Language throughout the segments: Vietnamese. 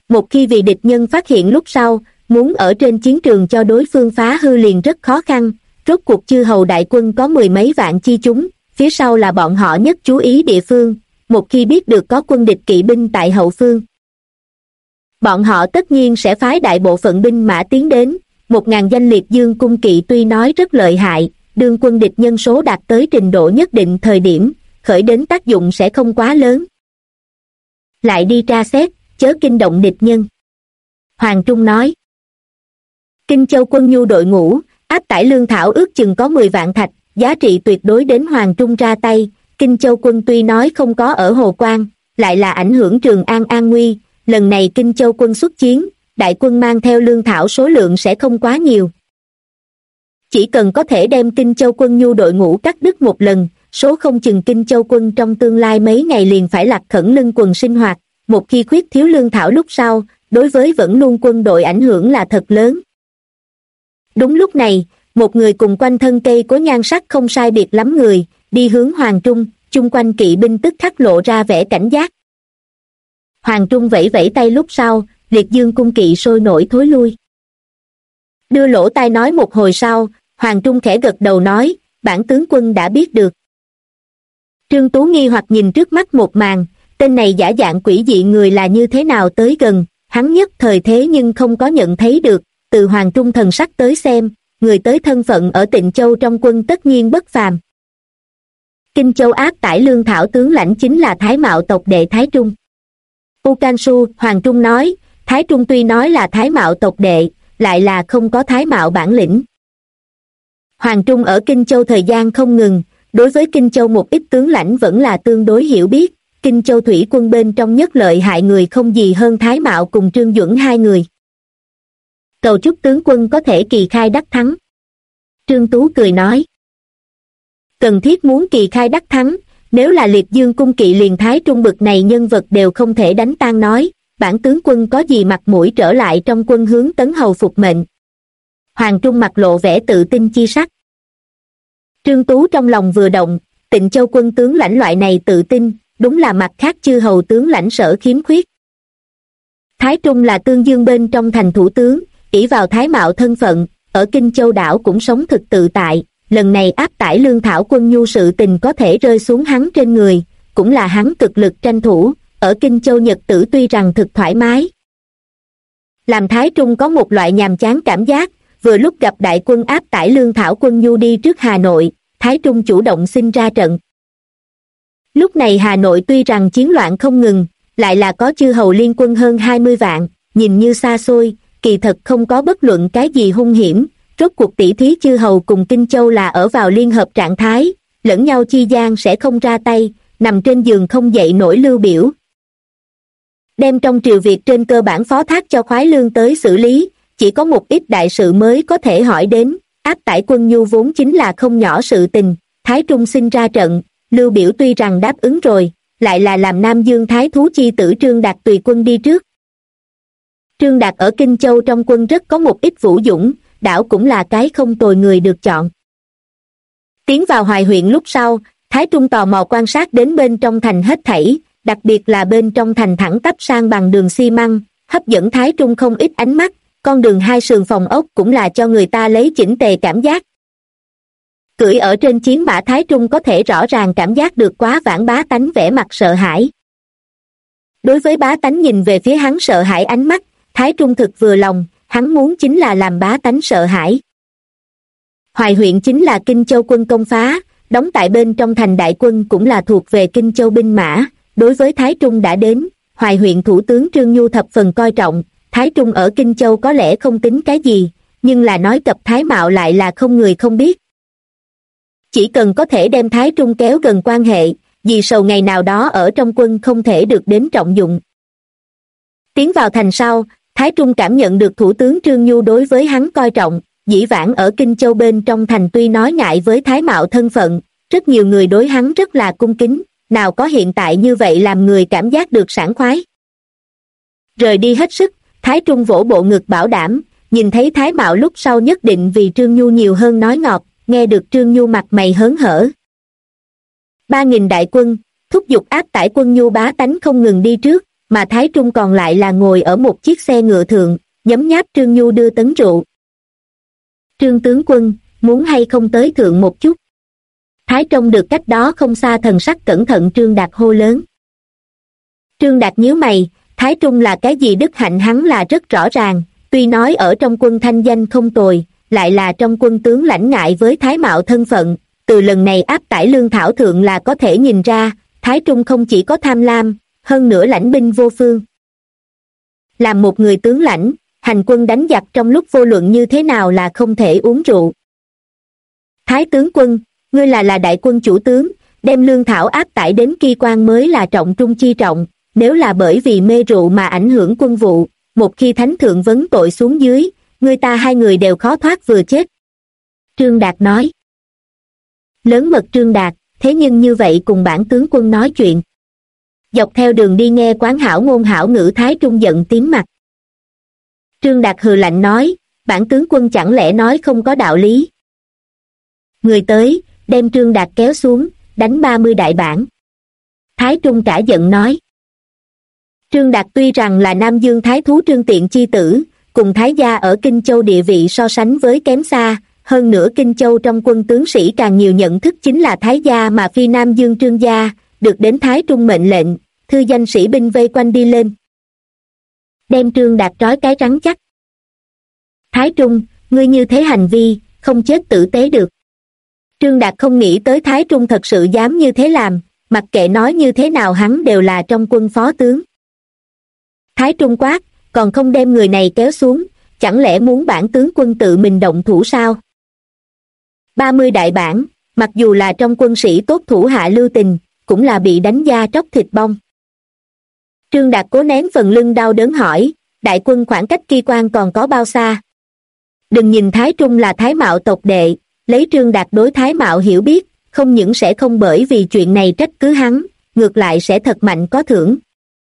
một khi vì địch nhân phát hiện lúc sau, muốn ở trên chiến trường cho đối phương phá hư liền rất khó khăn. Rốt cuộc chư hầu đại quân có mười mấy vạn chi chúng, phía sau là bọn họ nhất chú ý địa phương, một khi biết được có quân địch kỵ binh tại hậu phương, bọn họ tất nhiên sẽ phái đại bộ phận binh mã tiến đến. 1000 danh liệt dương cung kỵ tuy nói rất lợi hại, đương quân địch nhân số đạt tới trình độ nhất định thời điểm, khởi đến tác dụng sẽ không quá lớn. Lại đi tra xét, chớ kinh động địch nhân. Hoàng Trung nói. Kinh Châu quân nhu đội ngũ, áp tải lương thảo ước chừng có 10 vạn thạch, giá trị tuyệt đối đến Hoàng Trung ra tay. Kinh Châu quân tuy nói không có ở Hồ Quang, lại là ảnh hưởng Trường An an nguy. Lần này Kinh Châu quân xuất chiến, đại quân mang theo lương thảo số lượng sẽ không quá nhiều. Chỉ cần có thể đem Kinh Châu quân nhu đội ngũ cắt đứt một lần, số không chừng Kinh Châu quân trong tương lai mấy ngày liền phải lặt khẩn lưng quần sinh hoạt. Một khi khuyết thiếu lương thảo lúc sau, đối với vẫn luôn quân đội ảnh hưởng là thật lớn. Đúng lúc này, một người cùng quanh thân cây có nhan sắc không sai biệt lắm người, đi hướng Hoàng Trung, chung quanh kỵ binh tức khắc lộ ra vẻ cảnh giác. Hoàng Trung vẫy vẫy tay lúc sau, liệt dương cung kỵ sôi nổi thối lui. Đưa lỗ tai nói một hồi sau, Hoàng Trung khẽ gật đầu nói, bản tướng quân đã biết được. Trương Tú nghi hoặc nhìn trước mắt một màn, tên này giả dạng quỷ dị người là như thế nào tới gần, hắn nhất thời thế nhưng không có nhận thấy được, từ Hoàng Trung thần sắc tới xem, người tới thân phận ở Tịnh Châu trong quân tất nhiên bất phàm. Kinh Châu áp tải lương thảo tướng lãnh chính là Thái Mạo tộc đệ Thái Trung. U Can Su, Hoàng Trung nói, Thái Trung tuy nói là Thái Mạo tộc đệ, lại là không có Thái Mạo bản lĩnh. Hoàng Trung ở Kinh Châu thời gian không ngừng, đối với Kinh Châu một ít tướng lãnh vẫn là tương đối hiểu biết. Kinh Châu thủy quân bên trong nhất lợi hại người không gì hơn Thái Mạo cùng Trương Duẩn hai người. Cầu chúc tướng quân có thể kỳ khai đắc thắng. Trương Tú cười nói. Cần thiết muốn kỳ khai đắc thắng, nếu là liệt dương cung kỵ liền Thái Trung bực này nhân vật đều không thể đánh tan nói, bản tướng quân có gì mặt mũi trở lại trong quân hướng Tấn Hầu phục mệnh. Hoàng Trung mặt lộ vẻ tự tin chi sắc. Trương Tú trong lòng vừa động, Tịnh Châu quân tướng lãnh loại này tự tin, đúng là mặt khác chư hầu tướng lãnh sở khiếm khuyết. Thái Trung là Tương Dương bên trong thành thủ tướng, ỷ vào Thái Mạo thân phận, ở Kinh Châu đảo cũng sống thực tự tại, lần này áp tải lương thảo quân nhu sự tình có thể rơi xuống hắn trên người, cũng là hắn cực lực tranh thủ, ở Kinh Châu nhật tử tuy rằng thực thoải mái. Làm Thái Trung có một loại nhàm chán cảm giác, vừa lúc gặp đại quân áp tải lương thảo quân nhu đi trước Hà Nội, Thái Trung chủ động xin ra trận. Lúc này Hà Nội tuy rằng chiến loạn không ngừng, lại là có chư hầu liên quân hơn 20 vạn, nhìn như xa xôi, kỳ thật không có bất luận cái gì hung hiểm, rốt cuộc tỷ thí chư hầu cùng Kinh Châu là ở vào liên hợp trạng thái, lẫn nhau chi gian sẽ không ra tay, nằm trên giường không dậy nổi Lưu Biểu. Đem trong triều việc trên cơ bản phó thác cho Khoái Lương tới xử lý, chỉ có một ít đại sự mới có thể hỏi đến, áp tải quân nhu vốn chính là không nhỏ sự tình, Thái Trung xin ra trận, Lưu Biểu tuy rằng đáp ứng rồi, lại là làm Nam Dương Thái thú chi tử Trương Đạt tùy quân đi trước. Trương Đạt ở Kinh Châu trong quân rất có một ít vũ dũng, đảo cũng là cái không tồi người được chọn. Tiến vào Hoài huyện lúc sau, Thái Trung tò mò quan sát đến bên trong thành hết thảy, đặc biệt là bên trong thành thẳng tắp sang bằng đường xi măng, hấp dẫn Thái Trung không ít ánh mắt, con đường hai sườn phòng ốc cũng là cho người ta lấy chỉnh tề cảm giác. Cưỡi ở trên chiến mã Thái Trung có thể rõ ràng cảm giác được Quá Vãng bá tánh vẻ mặt sợ hãi. Đối với bá tánh nhìn về phía hắn sợ hãi ánh mắt, Thái Trung thực vừa lòng, hắn muốn chính là làm bá tánh sợ hãi. Hoài huyện chính là Kinh Châu quân công phá, đóng tại bên trong thành đại quân cũng là thuộc về Kinh Châu binh mã, đối với Thái Trung đã đến, Hoài huyện thủ tướng Trương Nhu thập phần coi trọng, Thái Trung ở Kinh Châu có lẽ không tính cái gì, nhưng là nói cập Thái Mạo lại là không người không biết. Chỉ cần có thể đem Thái Trung kéo gần quan hệ, vì sầu ngày nào đó ở trong quân không thể được đến trọng dụng. Tiến vào thành sau, Thái Trung cảm nhận được thủ tướng Trương Nhu đối với hắn coi trọng, dĩ vãng ở Kinh Châu bên trong thành tuy nói ngại với Thái Mạo thân phận, rất nhiều người đối hắn rất là cung kính, nào có hiện tại như vậy làm người cảm giác được sảng khoái. Rời đi hết sức, Thái Trung vỗ bộ ngực bảo đảm, nhìn thấy Thái Mạo lúc sau nhất định vì Trương Nhu nhiều hơn nói ngọt, nghe được Trương Nhu mặt mày hớn hở. 3.000 đại quân, thúc giục áp tải quân nhu bá tánh không ngừng đi trước, mà Thái Trung còn lại là ngồi ở một chiếc xe ngựa thượng, nhấm nháp Trương Nhu đưa tấn rượu. Trương tướng quân, muốn hay không tới thượng một chút? Thái trông được cách đó không xa thần sắc cẩn thận Trương Đạt hô lớn. Trương Đạt nhíu mày, Thái Trung là cái gì đức hạnh hắn là rất rõ ràng, tuy nói ở trong quân thanh danh không tồi, lại là trong quân tướng lãnh ngại với Thái Mạo thân phận, từ lần này áp tải lương thảo thượng là có thể nhìn ra, Thái Trung không chỉ có tham lam, hơn nữa lãnh binh vô phương. Làm một người tướng lãnh, hành quân đánh giặc trong lúc vô luận như thế nào là không thể uống rượu. Thái tướng quân, ngươi là đại quân chủ tướng, đem lương thảo áp tải đến Ki Quan mới là trọng trung chi trọng, nếu là bởi vì mê rượu mà ảnh hưởng quân vụ, một khi thánh thượng vấn tội xuống dưới, ngươi ta hai người đều khó thoát vừa chết. Trương Đạt nói. Lớn mật Trương Đạt, thế nhưng như vậy cùng bản tướng quân nói chuyện. Dọc theo đường đi nghe quán hảo ngôn hảo ngữ Thái Trung giận tím mặt. Trương Đạt hừ lạnh nói, bản tướng quân chẳng lẽ nói không có đạo lý. Người tới, đem Trương Đạt kéo xuống, đánh 30 đại bản. Thái Trung cả giận nói. Trương Đạt tuy rằng là Nam Dương Thái Thú Trương Tiện chi tử, cùng Thái gia ở Kinh Châu địa vị so sánh với kém xa, hơn nữa Kinh Châu trong quân tướng sĩ càng nhiều nhận thức chính là Thái gia mà phi Nam Dương Trương gia, được đến Thái Trung mệnh lệnh, thư danh sĩ binh vây quanh đi lên. Đem Trương Đạt trói cái rắn chắc. Thái Trung, ngươi như thế hành vi, không chết tử tế được. Trương Đạt không nghĩ tới Thái Trung thật sự dám như thế làm, mặc kệ nói như thế nào hắn đều là trong quân phó tướng. Thái Trung quát, còn không đem người này kéo xuống, chẳng lẽ muốn bản tướng quân tự mình động thủ sao? 30 đại bản, mặc dù là trong quân sĩ tốt thủ hạ lưu tình, cũng là bị đánh da tróc thịt bong. Trương Đạt cố nén phần lưng đau đớn hỏi, đại quân khoảng cách Ki Quan còn có bao xa? Đừng nhìn Thái Trung là Thái Mạo tộc đệ, lấy Trương Đạt đối Thái Mạo hiểu biết, không những sẽ không bởi vì chuyện này trách cứ hắn, ngược lại sẽ thật mạnh có thưởng.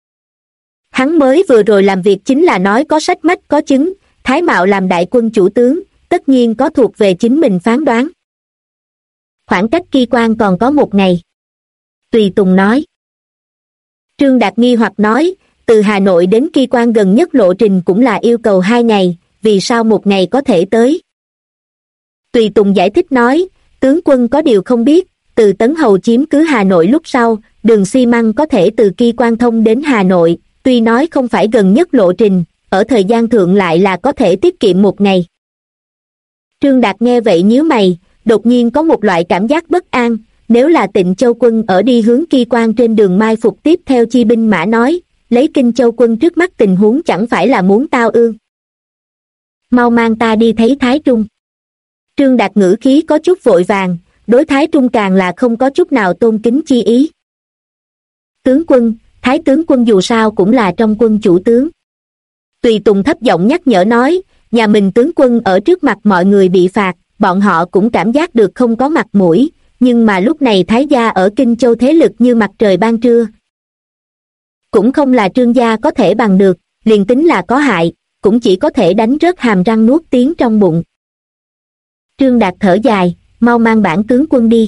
Hắn mới vừa rồi làm việc chính là nói có sách mách có chứng, Thái Mạo làm đại quân chủ tướng, tất nhiên có thuộc về chính mình phán đoán. Khoảng cách Ki Quan còn có 1 ngày. Tùy Tùng nói. Trương Đạt nghi hoặc nói, từ Hà Nội đến Ki Quan gần nhất lộ trình cũng là yêu cầu 2 ngày, vì sao 1 ngày có thể tới? Tùy Tùng giải thích nói, tướng quân có điều không biết, từ Tấn Hầu chiếm cứ Hà Nội lúc sau, đường xi măng có thể từ Ki Quan thông đến Hà Nội, tuy nói không phải gần nhất lộ trình, ở thời gian thượng lại là có thể tiết kiệm 1 ngày. Trương Đạt nghe vậy nhíu mày, đột nhiên có một loại cảm giác bất an, nếu là Tịnh Châu quân ở đi hướng Ki Quan trên đường mai phục tiếp theo chi binh mã nói, lấy Kinh Châu quân trước mắt tình huống chẳng phải là muốn tao ương. Mau mang ta đi thấy Thái Trung. Trương Đạt ngữ khí có chút vội vàng, đối Thái Trung càng là không có chút nào tôn kính chi ý. Tướng quân, Thái tướng quân dù sao cũng là trong quân chủ tướng. Tùy Tùng thấp giọng nhắc nhở nói, nhà mình tướng quân ở trước mặt mọi người bị phạt, bọn họ cũng cảm giác được không có mặt mũi, nhưng mà lúc này Thái gia ở Kinh Châu thế lực như mặt trời ban trưa. Cũng không là Trương gia có thể bằng được, liền tính là có hại, cũng chỉ có thể đánh rớt hàm răng nuốt tiếng trong bụng. Trương Đạt thở dài, mau mang bản tướng quân đi.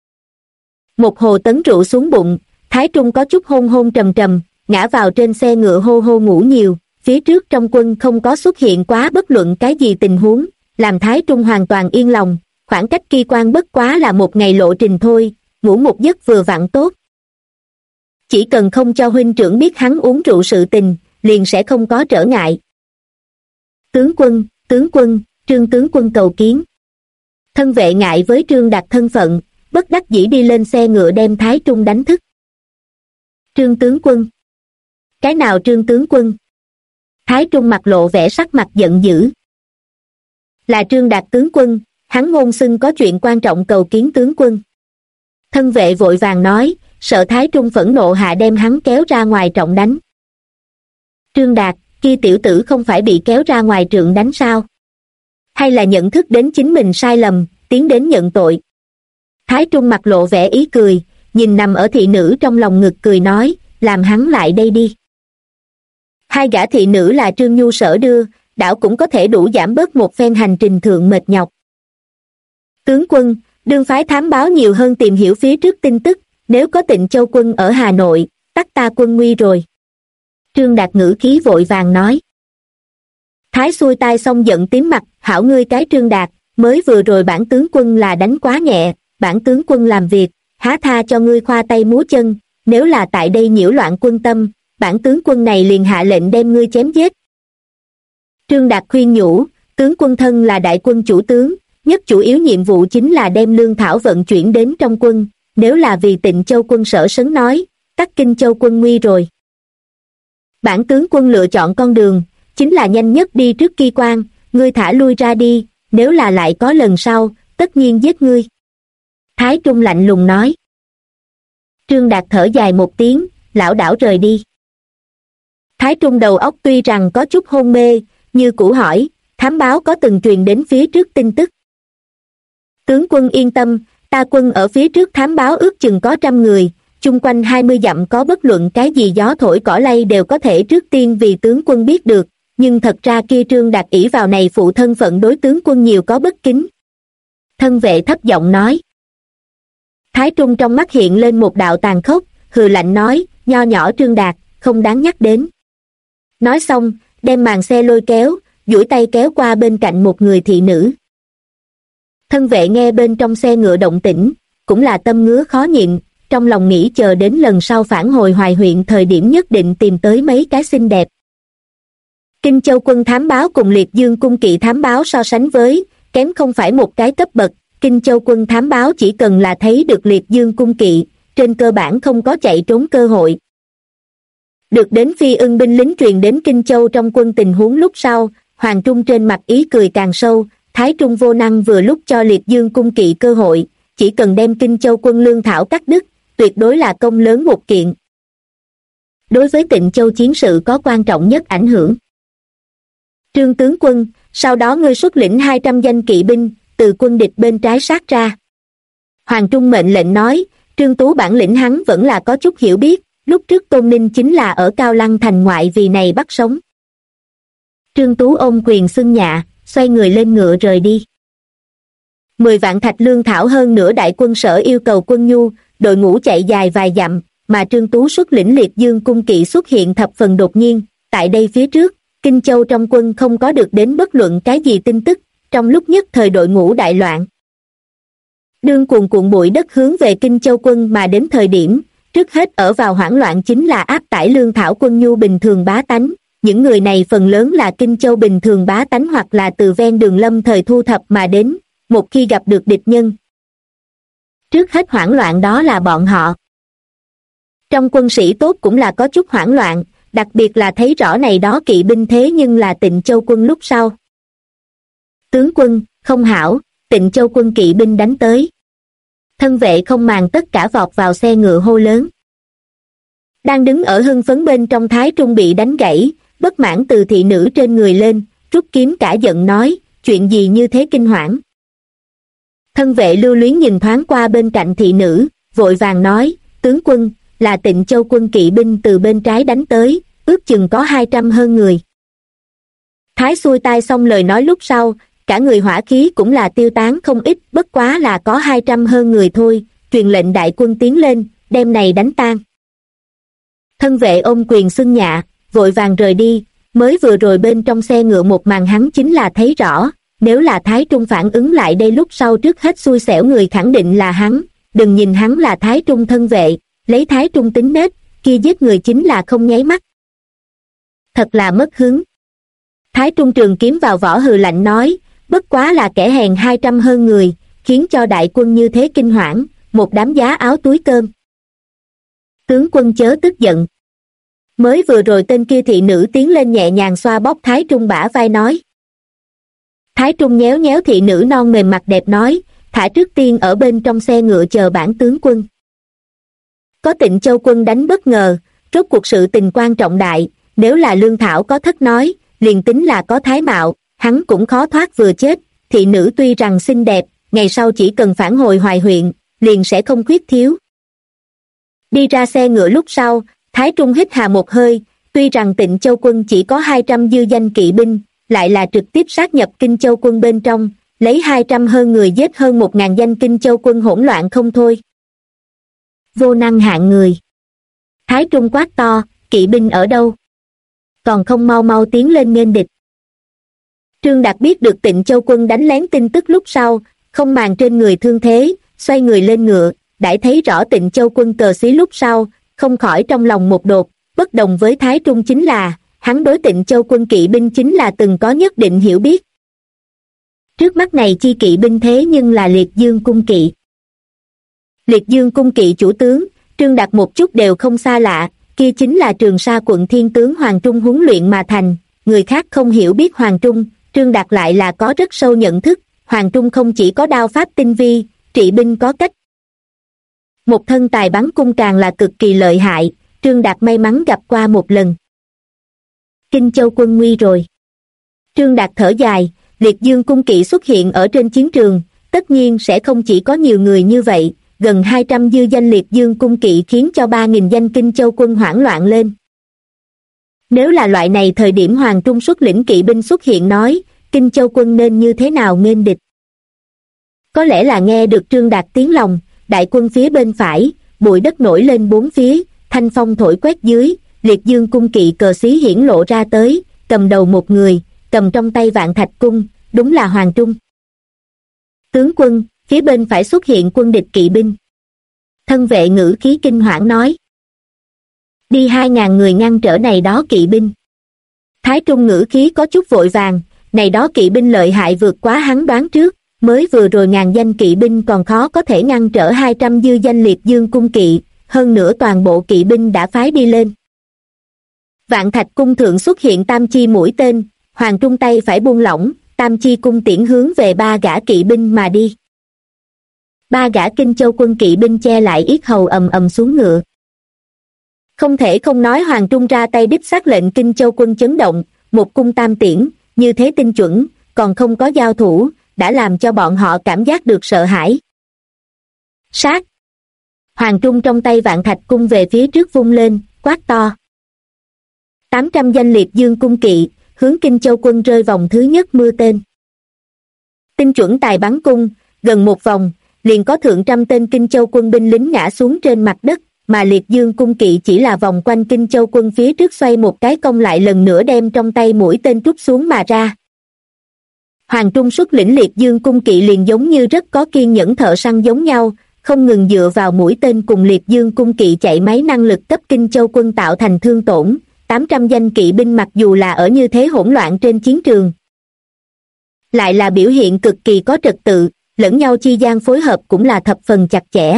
Một hồ tấn rượu xuống bụng, Thái Trung có chút hôn hôn trầm trầm, ngã vào trên xe ngựa hô hô ngủ nhiều, phía trước trong quân không có xuất hiện quá bất luận cái gì tình huống, làm Thái Trung hoàn toàn yên lòng, khoảng cách Ki Quan bất quá là 1 ngày lộ trình thôi, ngủ một giấc vừa vặn tốt. Chỉ cần không cho huynh trưởng biết hắn uống rượu sự tình, liền sẽ không có trở ngại. Tướng quân, Trương tướng quân cầu kiến. Thân vệ ngại với Trương Đạt thân phận, bất đắc dĩ đi lên xe ngựa đem Thái Trung đánh thức. Trương tướng quân. Cái nào Trương tướng quân? Thái Trung mặt lộ vẻ sắc mặt giận dữ. Là Trương Đạt tướng quân, hắn ngôn xưng có chuyện quan trọng cầu kiến tướng quân. Thân vệ vội vàng nói, sợ Thái Trung phẫn nộ hạ đem hắn kéo ra ngoài trọng đánh. Trương Đạt, kia tiểu tử không phải bị kéo ra ngoài trượng đánh sao? Hay là nhận thức đến chính mình sai lầm, tiến đến nhận tội? Thái Trung mặt lộ vẻ ý cười, nhìn nằm ở thị nữ trong lòng ngực cười nói, làm hắn lại đây đi. 2 gã thị nữ là Trương Nhu sở đưa, đảo cũng có thể đủ giảm bớt một phen hành trình thượng mệt nhọc. Tướng quân, đương phái thám báo nhiều hơn tìm hiểu phía trước tin tức, nếu có Tịnh Châu quân ở Hà Nội, tắc ta quân nguy rồi. Trương Đạt ngữ khí vội vàng nói. Thái xuôi tai xong giận tím mặt, hảo ngươi cái Trương Đạt, mới vừa rồi bản tướng quân là đánh quá nhẹ, bản tướng quân làm việc, há tha cho ngươi khoa tay múa chân, nếu là tại đây nhiễu loạn quân tâm, bản tướng quân này liền hạ lệnh đem ngươi chém giết. Trương Đạt khuyên nhủ, tướng quân thân là đại quân chủ tướng, nhất chủ yếu nhiệm vụ chính là đem lương thảo vận chuyển đến trong quân, nếu là vì Tịnh Châu quân sở sấn nói, Tắc Kinh Châu quân nguy rồi. Bản tướng quân lựa chọn con đường, chính là nhanh nhất đi trước Ki Quan, ngươi thả lui ra đi, nếu là lại có lần sau, tất nhiên giết ngươi. Thái Trung lạnh lùng nói. Trương Đạt thở dài một tiếng, lảo đảo rời đi. Thái Trung đầu óc tuy rằng có chút hôn mê, như cũ hỏi, thám báo có từng truyền đến phía trước tin tức. Tướng quân yên tâm, ta quân ở phía trước thám báo ước chừng có 100 người, chung quanh 20 dặm có bất luận cái gì gió thổi cỏ lay đều có thể trước tiên vì tướng quân biết được, nhưng thật ra kia Trương Đạt ỷ vào này phụ thân phận đối tướng quân nhiều có bất kính. Thân vệ thấp giọng nói. Thái Trung trong mắt hiện lên một đạo tàn khốc, hừ lạnh nói, nho nhỏ Trương Đạt, không đáng nhắc đến. Nói xong, đem màn xe lôi kéo, duỗi tay kéo qua bên cạnh một người thị nữ. Thân vệ nghe bên trong xe ngựa động tĩnh, cũng là tâm ngứa khó nhịn, trong lòng nghĩ chờ đến lần sau phản hồi Hoài huyện thời điểm nhất định tìm tới mấy cái xinh đẹp. Kinh Châu quân thám báo cùng Liệt Dương cung kỵ thám báo so sánh với, kém không phải một cái cấp bậc, Kinh Châu quân thám báo chỉ cần là thấy được Liệt Dương cung kỵ, trên cơ bản không có chạy trốn cơ hội. Được đến Phi Ưng binh lính truyền đến Kinh Châu trong quân tình huống lúc sau, Hoàng Trung trên mặt ý cười càng sâu, Thái Trung vô năng vừa lúc cho Liệt Dương cung kỵ cơ hội, chỉ cần đem Kinh Châu quân lương thảo cắt đứt, tuyệt đối là công lớn một kiện. Đối với Tịnh Châu chiến sự có quan trọng nhất ảnh hưởng. Trương tướng quân, sau đó ngươi xuất lĩnh 200 danh kỵ binh, từ quân địch bên trái sát ra. Hoàng Trung mệnh lệnh nói, Trương Tú bản lĩnh hắn vẫn là có chút hiểu biết, lúc trước Tôn Ninh chính là ở Cao Lăng thành ngoại vì này bắt sống. Trương Tú ôm quyền xưng nhạ, xoay người lên ngựa rời đi. 10 vạn thạch lương thảo hơn nữa đại quân sở yêu cầu quân nhu, đội ngũ chạy dài vài dặm, mà Trương Tú xuất lĩnh Liệt Dương cung kỵ xuất hiện thập phần đột nhiên, tại đây phía trước, Kinh Châu trong quân không có được đến bất luận cái gì tin tức, trong lúc nhất thời đội ngũ đại loạn. Đương cuồn cuộn bụi đất hướng về Kinh Châu quân mà đến thời điểm, trước hết ở vào hoảng loạn chính là áp tải lương thảo quân nhu bình thường bá tánh, những người này phần lớn là Kinh Châu bình thường bá tánh hoặc là từ ven đường lâm thời thu thập mà đến, một khi gặp được địch nhân. Trước hết hoảng loạn đó là bọn họ. Trong quân sĩ tốt cũng là có chút hoảng loạn, đặc biệt là thấy rõ này đó kỵ binh thế nhưng là Tịnh Châu quân lúc sau. Tướng quân, không hảo, Tịnh Châu quân kỵ binh đánh tới. Thân vệ không màng tất cả vọt vào xe ngựa hô lớn. Đang đứng ở hưng phấn bên trong Thái Trung bị đánh gãy, bất mãn từ thị nữ trên người lên, rút kiếm cả giận nói, chuyện gì như thế kinh hoảng. Thân vệ lưu luyến nhìn thoáng qua bên cạnh thị nữ, vội vàng nói, tướng quân, là Tịnh Châu quân kỵ binh từ bên trái đánh tới, ước chừng có 200 hơn người. Thái xuôi tai xong lời nói lúc sau, cả người hỏa khí cũng là tiêu tán không ít, bất quá là có 200 hơn người thôi, truyền lệnh đại quân tiến lên, đem này đánh tan. Thân vệ ôm quyền xưng nhạ, vội vàng rời đi, mới vừa rồi bên trong xe ngựa một màn hắn chính là thấy rõ, nếu là Thái Trung phản ứng lại đây lúc sau trước hết xui xẻo người khẳng định là hắn, đừng nhìn hắn là Thái Trung thân vệ, lấy Thái Trung tính nết, kia giết người chính là không nháy mắt. Thật là mất hứng. Thái Trung trường kiếm vào vỏ hừ lạnh nói, bất quá là kẻ hèn 200 hơn người, khiến cho đại quân như thế kinh hoảng, một đám giá áo túi cơm. Tướng quân chớ tức giận. Mới vừa rồi tên kia thị nữ tiến lên nhẹ nhàng xoa bóp Thái Trung bả vai nói. Thái Trung nhéo nhéo thị nữ non mềm mặt đẹp nói, thả trước tiên ở bên trong xe ngựa chờ bản tướng quân. Có Tịnh Châu quân đánh bất ngờ, rốt cuộc sự tình quan trọng đại, nếu là lương thảo có thất nói, liền tính là có thái mạo, hắn cũng khó thoát vừa chết, thị nữ tuy rằng xinh đẹp, ngày sau chỉ cần phản hồi Hoài huyện, liền sẽ không khuyết thiếu. Đi ra xe ngựa lúc sau, Thái Trung hít hà một hơi, tuy rằng Tịnh Châu quân chỉ có 200 dư danh kỵ binh, lại là trực tiếp sát nhập Kinh Châu quân bên trong, lấy 200 hơn người giết hơn 1000 danh Kinh Châu quân hỗn loạn không thôi. Vô năng hạng người. Thái Trung quát to, kỵ binh ở đâu? còn không mau mau tiến lên nghênh địch. Trương Đạt biết được Tịnh Châu quân đánh lén tin tức lúc sau, không màng trên người thương thế, xoay người lên ngựa, đãi thấy rõ Tịnh Châu quân cờ xí lúc sau, không khỏi trong lòng một đột, bất đồng với Thái Trung chính là, hắn đối Tịnh Châu quân kỵ binh chính là từng có nhất định hiểu biết. Trước mắt này chi kỵ binh thế nhưng là Liệt Dương cung kỵ. Liệt Dương cung kỵ chủ tướng, Trương Đạt một chút đều không xa lạ, kia chính là Trường Sa quận thiên tướng Hoàng Trung huấn luyện mà thành, người khác không hiểu biết Hoàng Trung, Trương Đạt lại là có rất sâu nhận thức, Hoàng Trung không chỉ có đao pháp tinh vi, trị binh có cách. Một thân tài bắn cung càng là cực kỳ lợi hại, Trương Đạt may mắn gặp qua một lần. Kinh Châu quân nguy rồi. Trương Đạt thở dài, Liệt Dương cung kỵ xuất hiện ở trên chiến trường, tất nhiên sẽ không chỉ có nhiều người như vậy, gần 200 dư danh Liệt Dương cung kỵ khiến cho 3.000 danh Kinh Châu quân hoảng loạn lên. Nếu là loại này thời điểm Hoàng Trung xuất lĩnh kỵ binh xuất hiện nói, Kinh Châu quân nên như thế nào nghênh địch? Có lẽ là nghe được Trương Đạt tiếng lòng, đại quân phía bên phải, bụi đất nổi lên bốn phía, thanh phong thổi quét dưới, Liệt Dương cung kỵ cờ xí hiển lộ ra tới, cầm đầu một người, cầm trong tay Vạn Thạch cung, đúng là Hoàng Trung. Tướng quân, phía bên phải xuất hiện quân địch kỵ binh. Thân vệ ngữ khí kinh hoảng nói. Đi 2.000 người ngăn trở này đó kỵ binh. Thái Trung ngữ khí có chút vội vàng, này đó kỵ binh lợi hại vượt quá hắn đoán trước, mới vừa rồi ngàn danh kỵ binh còn khó có thể ngăn trở 200 dư danh Liệt Dương cung kỵ, hơn nữa toàn bộ kỵ binh đã phái đi lên. Vạn Thạch cung thượng xuất hiện tam chi mũi tên, Hoàng Trung tay phải buông lỏng, tam chi cung tiễn hướng về 3 gã kỵ binh mà đi. 3 gã Kinh Châu quân kỵ binh che lại yết hầu ầm ầm xuống ngựa. Không thể không nói Hoàng Trung ra tay đích xác lệnh Kinh Châu quân chấn động, một cung tam tiễn, như thế tinh chuẩn, còn không có giao thủ, đã làm cho bọn họ cảm giác được sợ hãi. Sát! Hoàng Trung trong tay Vạn Thạch cung về phía trước vung lên, quát to. 800 danh Liệt Dương cung kỵ, hướng Kinh Châu quân rơi vòng thứ nhất mưa tên. Tinh chuẩn tài bắn cung, gần một vòng, liền có thượng trăm tên Kinh Châu quân binh lính ngã xuống trên mặt đất, mà Liệt Dương cung kỵ chỉ là vòng quanh Kinh Châu quân phía trước xoay một cái cong lại lần nữa đem trong tay mũi tên trút xuống mà ra. Hoàng Trung xuất lĩnh Liệt Dương cung kỵ liền giống như rất có kiên nhẫn thợ săn giống nhau, không ngừng dựa vào mũi tên cùng Liệt Dương cung kỵ chạy máy năng lực cấp Kinh Châu quân tạo thành thương tổn. 800 danh kỵ binh mặc dù là ở như thế hỗn loạn trên chiến trường, lại là biểu hiện cực kỳ có trật tự, lẫn nhau chi gian phối hợp cũng là thập phần chặt chẽ.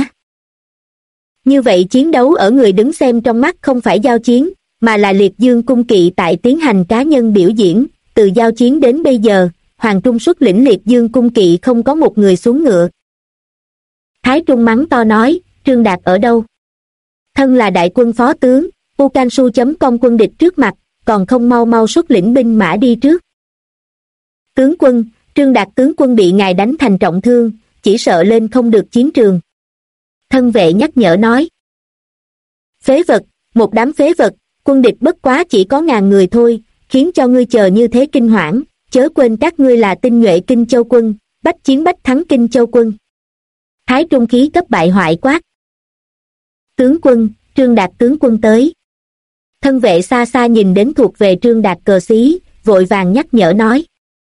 Như vậy chiến đấu ở người đứng xem trong mắt không phải giao chiến, mà là Liệt Dương cung kỵ tại tiến hành cá nhân biểu diễn, từ giao chiến đến bây giờ, Hoàng Trung xuất lĩnh Liệt Dương cung kỵ không có một người xuống ngựa. Thái Trung mắng to nói, Trương Đạt ở đâu? Thân là đại quân phó tướng, ucansu.com quân địch trước mặt, còn không mau mau xuất lĩnh binh mã đi trước. Tướng quân, Trương Đạt tướng quân bị ngài đánh thành trọng thương, chỉ sợ lên không được chiến trường. Thân vệ nhắc nhở nói. Phế vật, một đám phế vật, quân địch bất quá chỉ có 1000 người thôi, khiến cho ngươi chờ như thế kinh hoảng, chớ quên các ngươi là tinh nhuệ Kinh Châu quân, bách chiến bách thắng Kinh Châu quân. Thái Trung khí cấp bại hoại quát. Tướng quân, Trương Đạt tướng quân tới. Thân vệ xa xa nhìn đến thuộc về Trương Đạt cờ xí, vội vàng nhắc nhở nói.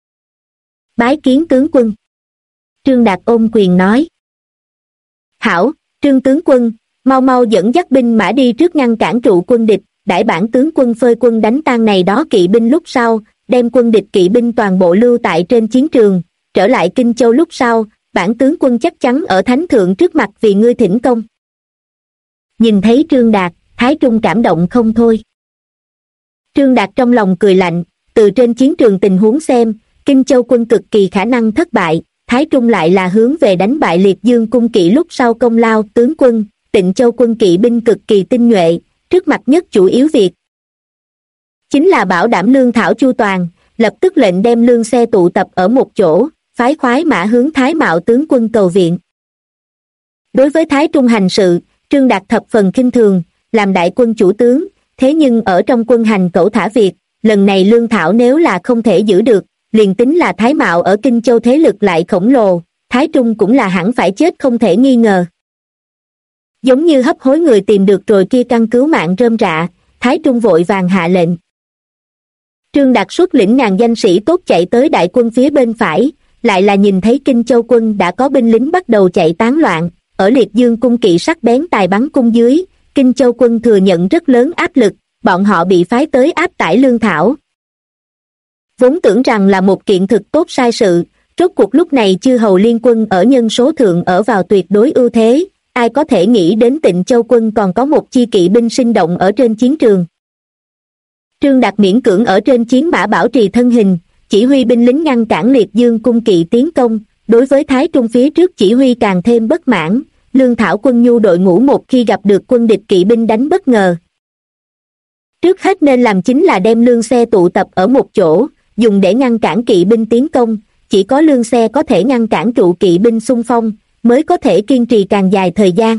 Bái kiến tướng quân. Trương Đạt ôm quyền nói. Hảo, Trương tướng quân, mau mau dẫn dắt binh mã đi trước ngăn cản trụ quân địch, đãi bản tướng quân phơi quân đánh tan này đó kỵ binh lúc sau, đem quân địch kỵ binh toàn bộ lưu tại trên chiến trường, trở lại Kinh Châu lúc sau, bản tướng quân chắc chắn ở thánh thượng trước mặt vì ngươi thỉnh công. Nhìn thấy Trương Đạt, Thái Trung cảm động không thôi. Trương Đạt trong lòng cười lạnh, từ trên chiến trường tình huống xem, Kinh Châu quân cực kỳ khả năng thất bại, Thái Trung lại là hướng về đánh bại Liệt Dương cung kỵ lúc sau công lao. Tướng quân, Tịnh Châu quân kỵ binh cực kỳ tinh nhuệ, trước mặt nhất chủ yếu việc chính là bảo đảm lương thảo chu toàn, lập tức lệnh đem lương xe tụ tập ở một chỗ, phái khoái mã hướng Thái Mạo tướng quân cầu viện. Đối với Thái Trung hành sự, Trương Đạt thập phần khinh thường, làm đại quân chủ tướng, thế nhưng ở trong quân hành cẩu thả việc, lần này lương thảo nếu là không thể giữ được, liền tính là Thái Mạo ở Kinh Châu thế lực lại khổng lồ, Thái Trung cũng là hẳn phải chết không thể nghi ngờ. Giống như hấp hối người tìm được rồi kia căn cứu mạng rơm rạ, Thái Trung vội vàng hạ lệnh. Trương Đạt xuất lĩnh ngàn danh sĩ tốt chạy tới đại quân phía bên phải, lại là nhìn thấy Kinh Châu quân đã có binh lính bắt đầu chạy tán loạn, ở Liệt Dương cung kỵ sắc bén tài bắn cung dưới, Kinh Châu quân thừa nhận rất lớn áp lực, bọn họ bị phái tới áp tải lương thảo. Vốn tưởng rằng là một kiện thực tốt sai sự, rốt cuộc lúc này chư hầu liên quân ở nhân số thượng ở vào tuyệt đối ưu thế, ai có thể nghĩ đến Tịnh Châu quân còn có một chi kỵ binh sinh động ở trên chiến trường. Trương Đạt miễn cưỡng ở trên chiến mã bảo trì thân hình, chỉ huy binh lính ngăn cản Liệt Dương cung kỵ tiến công, đối với Thái Trung phía trước chỉ huy càng thêm bất mãn, lương thảo quân nhu đội ngũ một khi gặp được quân địch kỵ binh đánh bất ngờ. Trước hết nên làm chính là đem lương xe tụ tập ở một chỗ, dùng để ngăn cản kỵ binh tiến công, chỉ có lương xe có thể ngăn cản trụ kỵ binh xung phong, mới có thể kiên trì càng dài thời gian.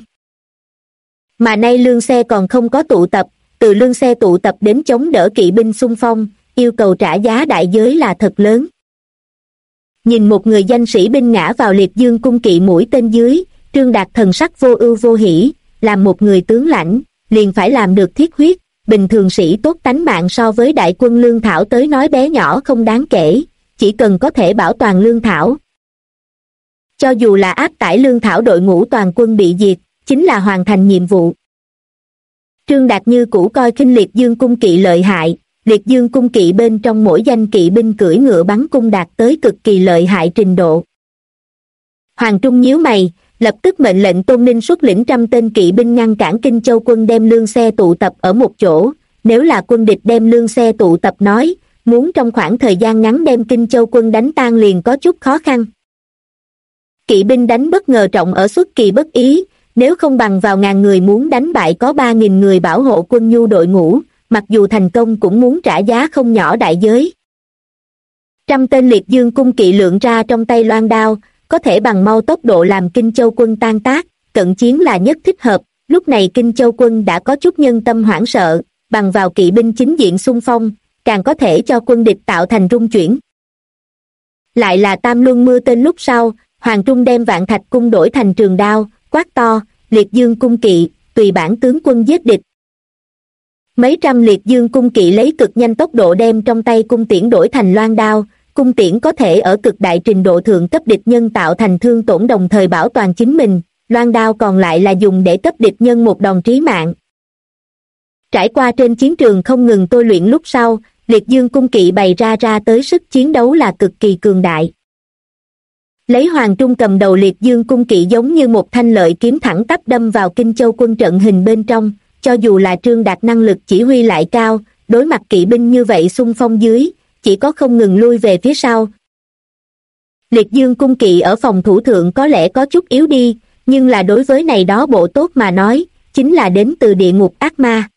Mà nay lương xe còn không có tụ tập, từ lương xe tụ tập đến chống đỡ kỵ binh xung phong, yêu cầu trả giá đại giới là thật lớn. Nhìn một người danh sĩ binh ngã vào Liệt Dương cung kỵ mũi tên dưới, Trương Đạt thần sắc vô ưu vô hỉ, làm một người tướng lãnh, liền phải làm được thiết huyết, bình thường sĩ tốt tánh mạng so với đại quân lương thảo tới nói bé nhỏ không đáng kể, chỉ cần có thể bảo toàn lương thảo. Cho dù là áp tải lương thảo đội ngũ toàn quân bị diệt, chính là hoàn thành nhiệm vụ. Trương Đạt như cũ coi khinh Liệt Dương cung kỵ lợi hại, Liệt Dương cung kỵ bên trong mỗi danh kỵ binh cưỡi ngựa bắn cung đạt tới cực kỳ lợi hại trình độ. Hoàng Trung nhíu mày, lập tức mệnh lệnh Tôn Ninh xuất lĩnh 100 tên kỵ binh ngăn cản Kinh Châu quân đem lương xe tụ tập ở một chỗ, nếu là quân địch đem lương xe tụ tập nói, muốn trong khoảng thời gian ngắn đem Kinh Châu quân đánh tan liền có chút khó khăn. Kỵ binh đánh bất ngờ trọng ở xuất kỳ bất ý, nếu không bằng vào ngàn người muốn đánh bại có 3.000 người bảo hộ quân nhu đội ngũ, mặc dù thành công cũng muốn trả giá không nhỏ đại giới. 100 tên Liệt Dương cung kỵ lượn ra trong tay loan đao, có thể bằng mau tốc độ làm Kinh Châu quân tan tác, cận chiến là nhất thích hợp, lúc này Kinh Châu quân đã có chút nhân tâm hoảng sợ, bằng vào kỵ binh chính diện xung phong, càng có thể cho quân địch tạo thành rung chuyển. Lại là Tam Luân mưa tên lúc sau, Hoàng Trung đem Vạn Thạch cung đổi thành trường đao, quát to, Liệt Dương cung kỵ, tùy bản tướng quân giết địch. Mấy trăm Liệt Dương cung kỵ lấy cực nhanh tốc độ đem trong tay cung tiễn đổi thành loan đao, cung tiễn có thể ở cực đại trình độ thượng cấp địch nhân tạo thành thương tổn đồng thời bảo toàn chính mình, loan đao còn lại là dùng để cấp địch nhân một đòn trí mạng. Trải qua trên chiến trường không ngừng tôi luyện lúc sau, Liệt Dương cung kỵ bày ra tới sức chiến đấu là cực kỳ cường đại. Lấy Hoàng Trung cầm đầu Liệt Dương cung kỵ giống như một thanh lợi kiếm thẳng tắp đâm vào Kinh Châu quân trận hình bên trong, cho dù là Trương Đạt năng lực chỉ huy lại cao, đối mặt kỵ binh như vậy xung phong dưới, chỉ có không ngừng lui về phía sau. Liệt Dương cung kỵ ở phòng thủ thượng có lẽ có chút yếu đi, nhưng là đối với này đó bộ tốt mà nói, chính là đến từ địa ngục ác ma.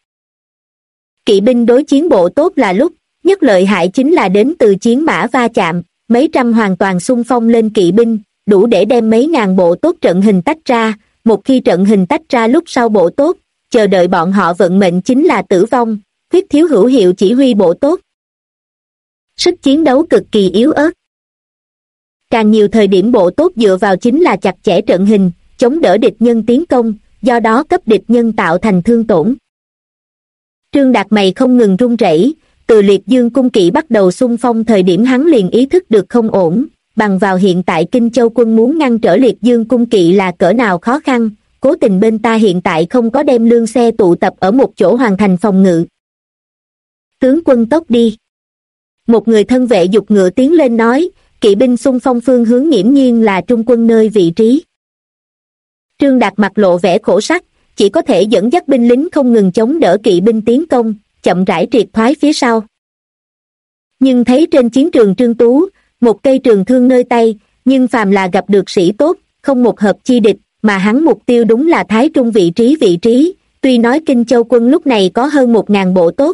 Kỵ binh đối chiến bộ tốt là lúc, nhất lợi hại chính là đến từ chiến mã va chạm, mấy trăm hoàn toàn xung phong lên kỵ binh, đủ để đem mấy ngàn bộ tốt trận hình tách ra, một khi trận hình tách ra lúc sau bộ tốt, chờ đợi bọn họ vận mệnh chính là tử vong, khuyết thiếu hữu hiệu chỉ huy bộ tốt. Sức chiến đấu cực kỳ yếu ớt. Càng nhiều thời điểm bộ tốt dựa vào chính là chặt chẽ trận hình, chống đỡ địch nhân tiến công, do đó cấp địch nhân tạo thành thương tổn. Trương Đạt mày không ngừng run rẩy, từ Liệt Dương cung kỵ bắt đầu xung phong thời điểm hắn liền ý thức được không ổn, bằng vào hiện tại Kinh Châu quân muốn ngăn trở Liệt Dương cung kỵ là cỡ nào khó khăn, cố tình bên ta hiện tại không có đem lương xe tụ tập ở một chỗ hoàn thành phòng ngự. Tướng quân tốc đi. Một người thân vệ giục ngựa tiến lên nói, kỵ binh xung phong phương hướng nghiễm nhiên là trung quân nơi vị trí. Trương Đạt mặt lộ vẻ khổ sắc, chỉ có thể dẫn dắt binh lính không ngừng chống đỡ kỵ binh tiến công, chậm rãi triệt thoái phía sau. Nhưng thấy trên chiến trường Trương Tú, một cây trường thương nơi tay, nhưng phàm là gặp được sĩ tốt, không một hợp chi địch, mà hắn mục tiêu đúng là Thái Trung vị trí, tuy nói Kinh Châu quân lúc này có hơn 1.000 bộ tốt.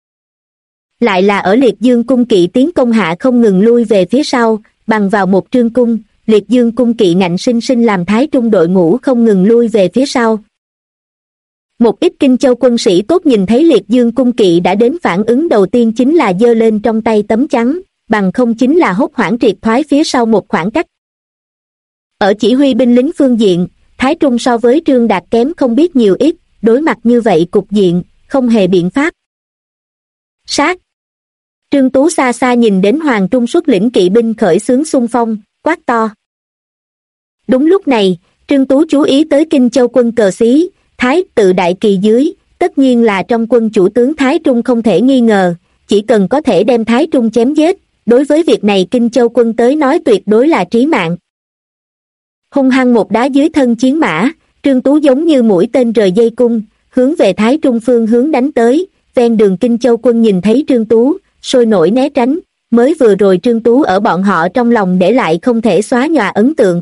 Lại là ở Liệt Dương cung kỵ tiến công hạ không ngừng lui về phía sau, bằng vào một trương cung, Liệt Dương cung kỵ ngạnh sinh sinh làm Thái Trung đội ngũ không ngừng lui về phía sau. Một ít Kinh Châu quân sĩ tốt nhìn thấy Liệt Dương cung kỵ đã đến, phản ứng đầu tiên chính là giơ lên trong tay tấm chắn, bằng không chính là hốt hoảng triệt thoái phía sau một khoảng cách. Ở chỉ huy binh lính phương diện, Thái Trung so với Trương Đạt kém không biết nhiều ít, đối mặt như vậy cục diện, không hề biện pháp. Sát! Trương Tú xa xa nhìn đến Hoàng Trung xuất lĩnh kỵ binh khởi xướng xung phong, quát to. Đúng lúc này, Trương Tú chú ý tới Kinh Châu quân cờ xí, Thái tự đại kỳ dưới, tất nhiên là trong quân chủ tướng Thái Trung không thể nghi ngờ, chỉ cần có thể đem Thái Trung chém giết, đối với việc này Kinh Châu quân tới nói tuyệt đối là trí mạng. Hung hăng một đá dưới thân chiến mã, Trương Tú giống như mũi tên rời dây cung, hướng về Thái Trung phương hướng đánh tới, ven đường Kinh Châu quân nhìn thấy Trương Tú, sôi nổi né tránh, mới vừa rồi Trương Tú ở bọn họ trong lòng để lại không thể xóa nhòa ấn tượng.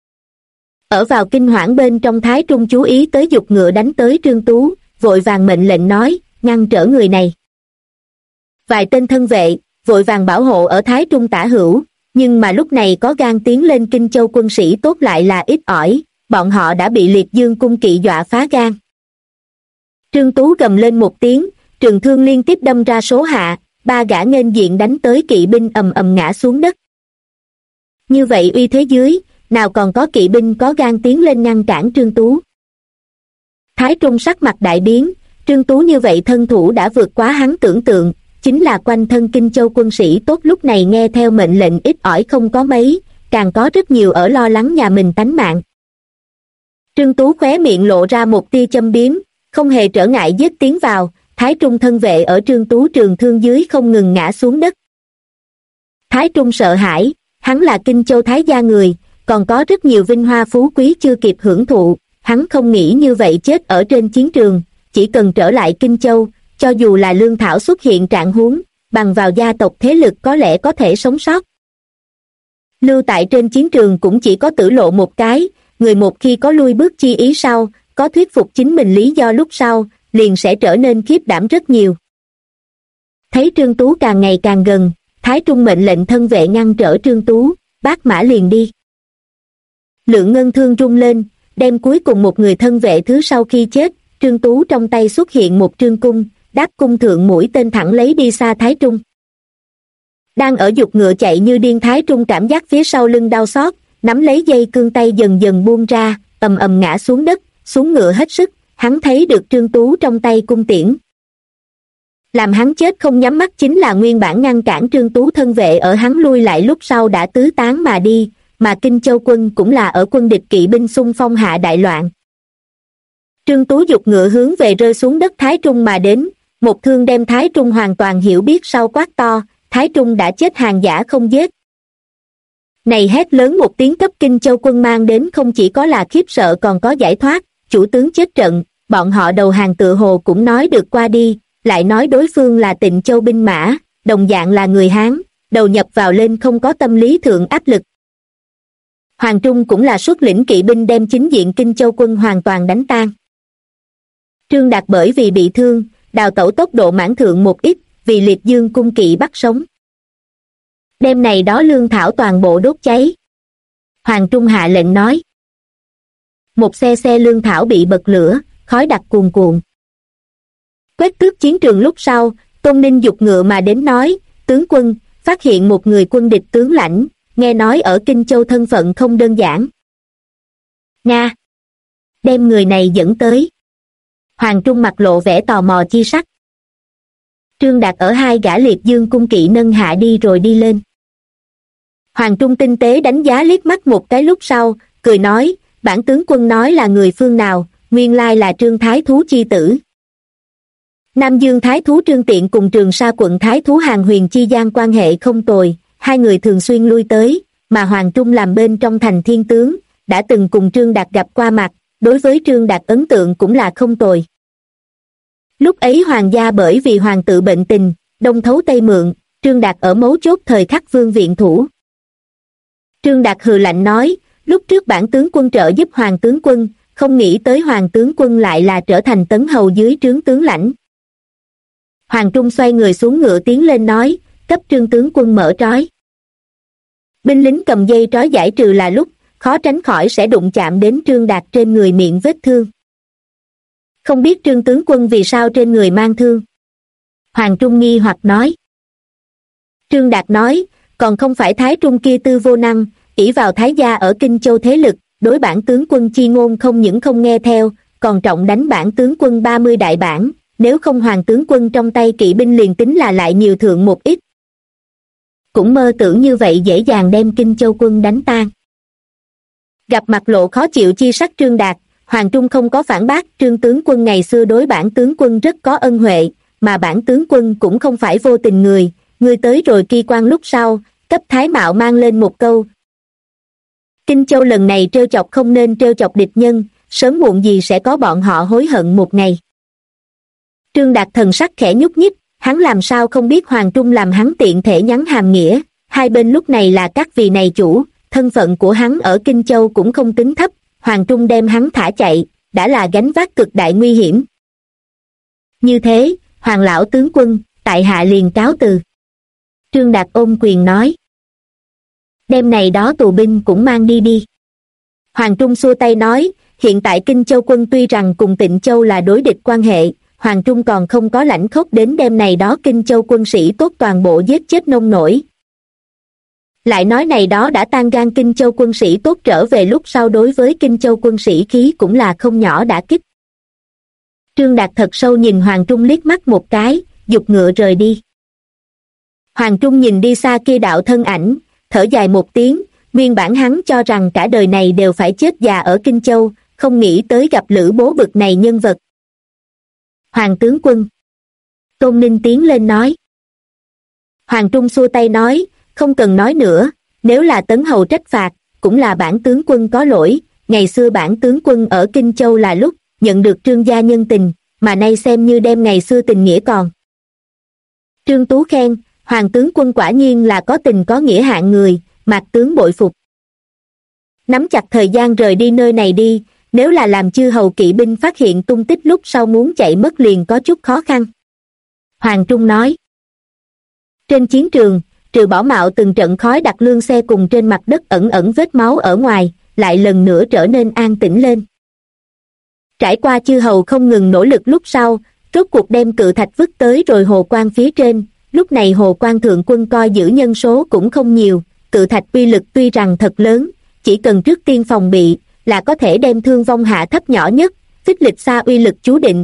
Ở vào kinh hoảng bên trong Thái Trung chú ý tới giục ngựa đánh tới Trương Tú, vội vàng mệnh lệnh nói, ngăn trở người này. Vài tên thân vệ, vội vàng bảo hộ ở Thái Trung tả hữu, nhưng mà lúc này có gan tiến lên Kinh Châu quân sĩ tốt lại là ít ỏi, bọn họ đã bị Liệt Dương cung kỵ dọa phá gan. Trương Tú gầm lên một tiếng, trường thương liên tiếp đâm ra số hạ, ba gã nghênh diện đánh tới kỵ binh ầm ầm ngã xuống đất. Như vậy uy thế dưới, nào còn có kỵ binh có gan tiến lên ngăn cản Trương Tú. Thái Trung sắc mặt đại biến, Trương Tú như vậy thân thủ đã vượt quá hắn tưởng tượng, chính là quanh thân Kinh Châu quân sĩ tốt lúc này nghe theo mệnh lệnh ít ỏi không có mấy, càng có rất nhiều ở lo lắng nhà mình tánh mạng. Trương Tú khóe miệng lộ ra một tia châm biếm, không hề trở ngại giết tiến vào, Thái Trung thân vệ ở Trương Tú trường thương dưới không ngừng ngã xuống đất. Thái Trung sợ hãi, hắn là Kinh Châu Thái gia người, còn có rất nhiều vinh hoa phú quý chưa kịp hưởng thụ, hắn không nghĩ như vậy chết ở trên chiến trường, chỉ cần trở lại Kinh Châu, cho dù là lương thảo xuất hiện trạng huống, bằng vào gia tộc thế lực có lẽ có thể sống sót. Lưu tại trên chiến trường cũng chỉ có Tử Lộ một cái, người một khi có lui bước chi ý sau, có thuyết phục chính mình lý do lúc sau, liền sẽ trở nên khiếp đảm rất nhiều. Thấy Trương Tú càng ngày càng gần, Thái Trung mệnh lệnh thân vệ ngăn trở Trương Tú, bác mã liền đi. Lượng ngân thương rung lên, đem cuối cùng một người thân vệ thứ sau khi chết, Trương Tú trong tay xuất hiện một trương cung, đáp cung thượng mũi tên thẳng lấy đi xa Thái Trung. Đang ở giục ngựa chạy như điên Thái Trung cảm giác phía sau lưng đau xót, nắm lấy dây cương tay dần dần buông ra, ầm ầm ngã xuống đất, xuống ngựa hết sức, hắn thấy được Trương Tú trong tay cung tiễn. Làm hắn chết không nhắm mắt chính là nguyên bản ngăn cản Trương Tú thân vệ ở hắn lui lại lúc sau đã tứ tán mà đi, mà Kinh Châu quân cũng là ở quân địch kỵ binh xung phong hạ đại loạn. Trương Tú giục ngựa hướng về rơi xuống đất Thái Trung mà đến, một thương đem Thái Trung hoàn toàn hiểu biết sau quát to, Thái Trung đã chết hàng giả không giết. Này hét lớn một tiếng cấp Kinh Châu quân mang đến không chỉ có là khiếp sợ còn có giải thoát, chủ tướng chết trận, bọn họ đầu hàng tựa hồ cũng nói được qua đi, lại nói đối phương là Tịnh Châu binh mã, đồng dạng là người Hán, đầu nhập vào lên không có tâm lý thượng áp lực. Hoàng Trung cũng là xuất lĩnh kỵ binh đem chính diện Kinh Châu quân hoàn toàn đánh tan. Trương Đạt bởi vì bị thương, đào tẩu tốc độ mãn thượng một ít, vì Liệt Dương cung kỵ bắt sống. Đêm này đó lương thảo toàn bộ đốt cháy. Hoàng Trung hạ lệnh nói. Một xe lương thảo bị bật lửa, khói đặc cuồn cuộn. Quét tước chiến trường lúc sau, Tôn Ninh giục ngựa mà đến nói, tướng quân, phát hiện một người quân địch tướng lãnh, nghe nói ở Kinh Châu thân phận không đơn giản. Nga! Đem người này dẫn tới. Hoàng Trung mặt lộ vẻ tò mò chi sắc. Trương Đạt ở hai gã Liệt Dương cung kỵ nâng hạ đi rồi đi lên. Hoàng Trung tinh tế đánh giá liếc mắt một cái lúc sau, cười nói, bản tướng quân nói là người phương nào, nguyên lai là Trương Thái Thú chi tử. Nam Dương Thái Thú Trương Tiện cùng Trường Sa quận Thái Thú Hàn Huyền chi gian quan hệ không tồi, hai người thường xuyên lui tới, mà Hoàng Trung làm bên trong thành thiên tướng, đã từng cùng Trương Đạt gặp qua mặt, đối với Trương Đạt ấn tượng cũng là không tồi. Lúc ấy hoàng gia bởi vì hoàng tự bệnh tình, đông thấu tây mượn, Trương Đạt ở mấu chốt thời khắc vương viện thủ. Trương Đạt hừ lạnh nói, lúc trước bản tướng quân trợ giúp hoàng tướng quân, không nghĩ tới hoàng tướng quân lại là trở thành tấn hầu dưới trướng tướng lãnh. Hoàng Trung xoay người xuống ngựa tiến lên nói, cấp Trương tướng quân mở trói. Binh lính cầm dây trói giải trừ là lúc, khó tránh khỏi sẽ đụng chạm đến Trương Đạt trên người miệng vết thương. Không biết Trương tướng quân vì sao trên người mang thương. Hoàng Trung nghi hoặc nói. Trương Đạt nói, còn không phải Thái Trung kia tư vô năng, ỷ vào Thái gia ở Kinh Châu thế lực, đối bản tướng quân chi ngôn không những không nghe theo, còn trọng đánh bản tướng quân 30 đại bản, nếu không hoàng tướng quân trong tay kỵ binh liền tính là lại nhiều thượng một ít, cũng mơ tưởng như vậy dễ dàng đem Kinh Châu quân đánh tan. Gặp mặt lộ khó chịu chi sắc Trương Đạt, Hoàng Trung không có phản bác. Trương tướng quân ngày xưa đối bản tướng quân rất có ân huệ, mà bản tướng quân cũng không phải vô tình người, ngươi tới rồi tri quan lúc sau, cấp Thái Mạo mang lên một câu. Kinh Châu lần này trêu chọc không nên trêu chọc địch nhân, sớm muộn gì sẽ có bọn họ hối hận một ngày. Trương Đạt thần sắc khẽ nhúc nhích, hắn làm sao không biết Hoàng Trung làm hắn tiện thể nhắn hàm nghĩa, hai bên lúc này là các vị này chủ, thân phận của hắn ở Kinh Châu cũng không tính thấp, Hoàng Trung đem hắn thả chạy, đã là gánh vác cực đại nguy hiểm. Như thế, Hoàng lão tướng quân, tại hạ liền cáo từ. Trương Đạt ôm quyền nói. Đêm này đó tù binh cũng mang đi đi. Hoàng Trung xua tay nói, hiện tại Kinh Châu quân tuy rằng cùng Tịnh Châu là đối địch quan hệ, Hoàng Trung còn không có lãnh khốc đến đêm này đó Kinh Châu quân sĩ tốt toàn bộ giết chết nông nổi. Lại nói này đó đã tan gan Kinh Châu quân sĩ tốt trở về lúc sau đối với Kinh Châu quân sĩ khí cũng là không nhỏ đả kích. Trương Đạt thật sâu nhìn Hoàng Trung liếc mắt một cái, giục ngựa rời đi. Hoàng Trung nhìn đi xa kia đạo thân ảnh, thở dài một tiếng, nguyên bản hắn cho rằng cả đời này đều phải chết già ở Kinh Châu, không nghĩ tới gặp Lữ Bố bực này nhân vật. Hoàng tướng quân. Tôn Ninh tiến lên nói. Hoàng Trung xua tay nói, không cần nói nữa, nếu là Tấn Hầu trách phạt, cũng là bản tướng quân có lỗi, ngày xưa bản tướng quân ở Kinh Châu là lúc, nhận được Trương gia nhân tình, mà nay xem như đem ngày xưa tình nghĩa còn. Trương Tú khen, Hoàng tướng quân quả nhiên là có tình có nghĩa hạng người, Mạc tướng bội phục. Nắm chặt thời gian rời đi nơi này đi, nếu là làm chư hầu kỵ binh phát hiện tung tích lúc sau muốn chạy mất liền có chút khó khăn. Hoàng Trung nói. Trên chiến trường, trừ bỏ mạo từng trận khói đặc lương xe cùng trên mặt đất ẩn ẩn vết máu ở ngoài, lại lần nữa trở nên an tĩnh lên. Trải qua chư hầu không ngừng nỗ lực lúc sau, rốt cuộc đem cự thạch vứt tới rồi hồ quan phía trên, lúc này hồ quan thượng quân coi giữ nhân số cũng không nhiều, cự thạch uy lực tuy rằng thật lớn, chỉ cần trước tiên phòng bị, là có thể đem thương vong hạ thấp nhỏ nhất, phích lịch xa uy lực chú định.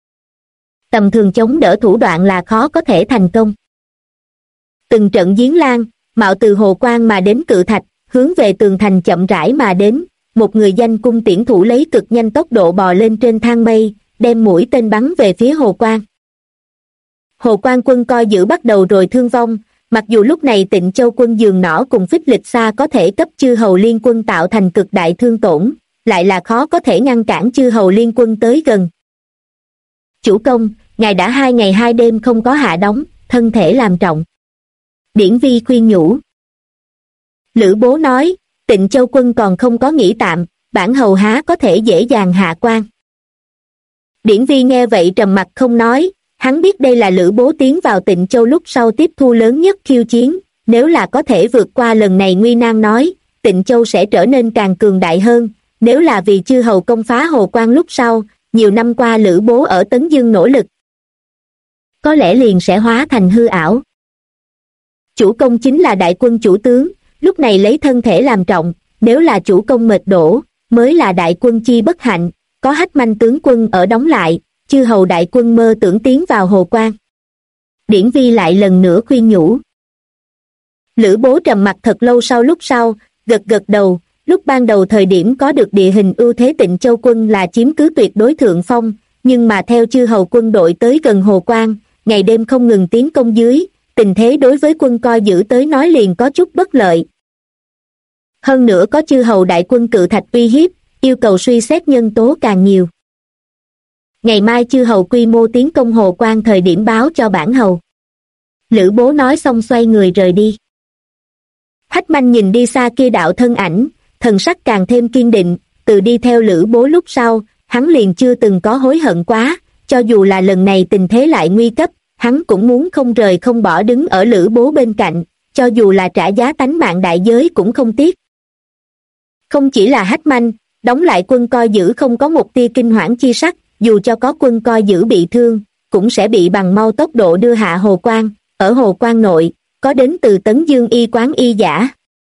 Tầm thường chống đỡ thủ đoạn là khó có thể thành công. Từng trận giếng lan, mạo từ hồ quan mà đến cự thạch, hướng về tường thành chậm rãi mà đến, một người danh cung tiễn thủ lấy cực nhanh tốc độ bò lên trên thang mây, đem mũi tên bắn về phía hồ quan. Hồ quan quân coi giữ bắt đầu rồi thương vong, mặc dù lúc này Tịnh Châu quân Giường Nỏ cùng phích lịch xa có thể cấp chư hầu liên quân tạo thành cực đại thương tổn, lại là khó có thể ngăn cản chư hầu liên quân tới gần. Chủ công, ngài đã 2 ngày 2 đêm không có hạ đóng, thân thể làm trọng. Điển Vi khuyên nhủ. Lữ Bố nói, Tịnh Châu quân còn không có nghỉ tạm, bản hầu há có thể dễ dàng hạ quan. Điển Vi nghe vậy trầm mặt không nói, hắn biết đây là Lữ Bố tiến vào Tịnh Châu lúc sau tiếp thu lớn nhất khiêu chiến, nếu là có thể vượt qua lần này nguy nan nói, Tịnh Châu sẽ trở nên càng cường đại hơn, nếu là vì chư hầu công phá hồ quan lúc sau, nhiều năm qua Lữ Bố ở Tấn Dương nỗ lực, có lẽ liền sẽ hóa thành hư ảo. Chủ công chính là đại quân chủ tướng, lúc này lấy thân thể làm trọng, nếu là chủ công mệt đổ, mới là đại quân chi bất hạnh, có Hách Manh tướng quân ở đóng lại, chư hầu đại quân mơ tưởng tiến vào hồ quan. Điển Vi lại lần nữa khuyên nhủ. Lữ Bố trầm mặt thật lâu lúc sau, gật gật đầu, lúc ban đầu thời điểm có được địa hình ưu thế Tịnh Châu quân là chiếm cứ tuyệt đối thượng phong, nhưng mà theo chư hầu quân đội tới gần hồ quan, ngày đêm không ngừng tiến công dưới, tình thế đối với quân coi giữ tới nói liền có chút bất lợi. Hơn nữa có chư hầu đại quân cự thạch uy hiếp, yêu cầu suy xét nhân tố càng nhiều. Ngày mai chư hầu quy mô tiến công hồ quan thời điểm báo cho bản hầu. Lữ Bố nói xong xoay người rời đi. Hách Manh nhìn đi xa kia đạo thân ảnh, thần sắc càng thêm kiên định, từ đi theo Lữ Bố lúc sau, hắn liền chưa từng có hối hận quá, cho dù là lần này tình thế lại nguy cấp, hắn cũng muốn không rời không bỏ đứng ở Lữ Bố bên cạnh, cho dù là trả giá tánh mạng đại giới cũng không tiếc. Không chỉ là Hách Manh, đóng lại quân coi giữ không có một tia kinh hoảng chi sắc, dù cho có quân coi giữ bị thương, cũng sẽ bị bằng mau tốc độ đưa hạ hồ quan, ở hồ quan nội, có đến từ Tấn Dương y quán y giả.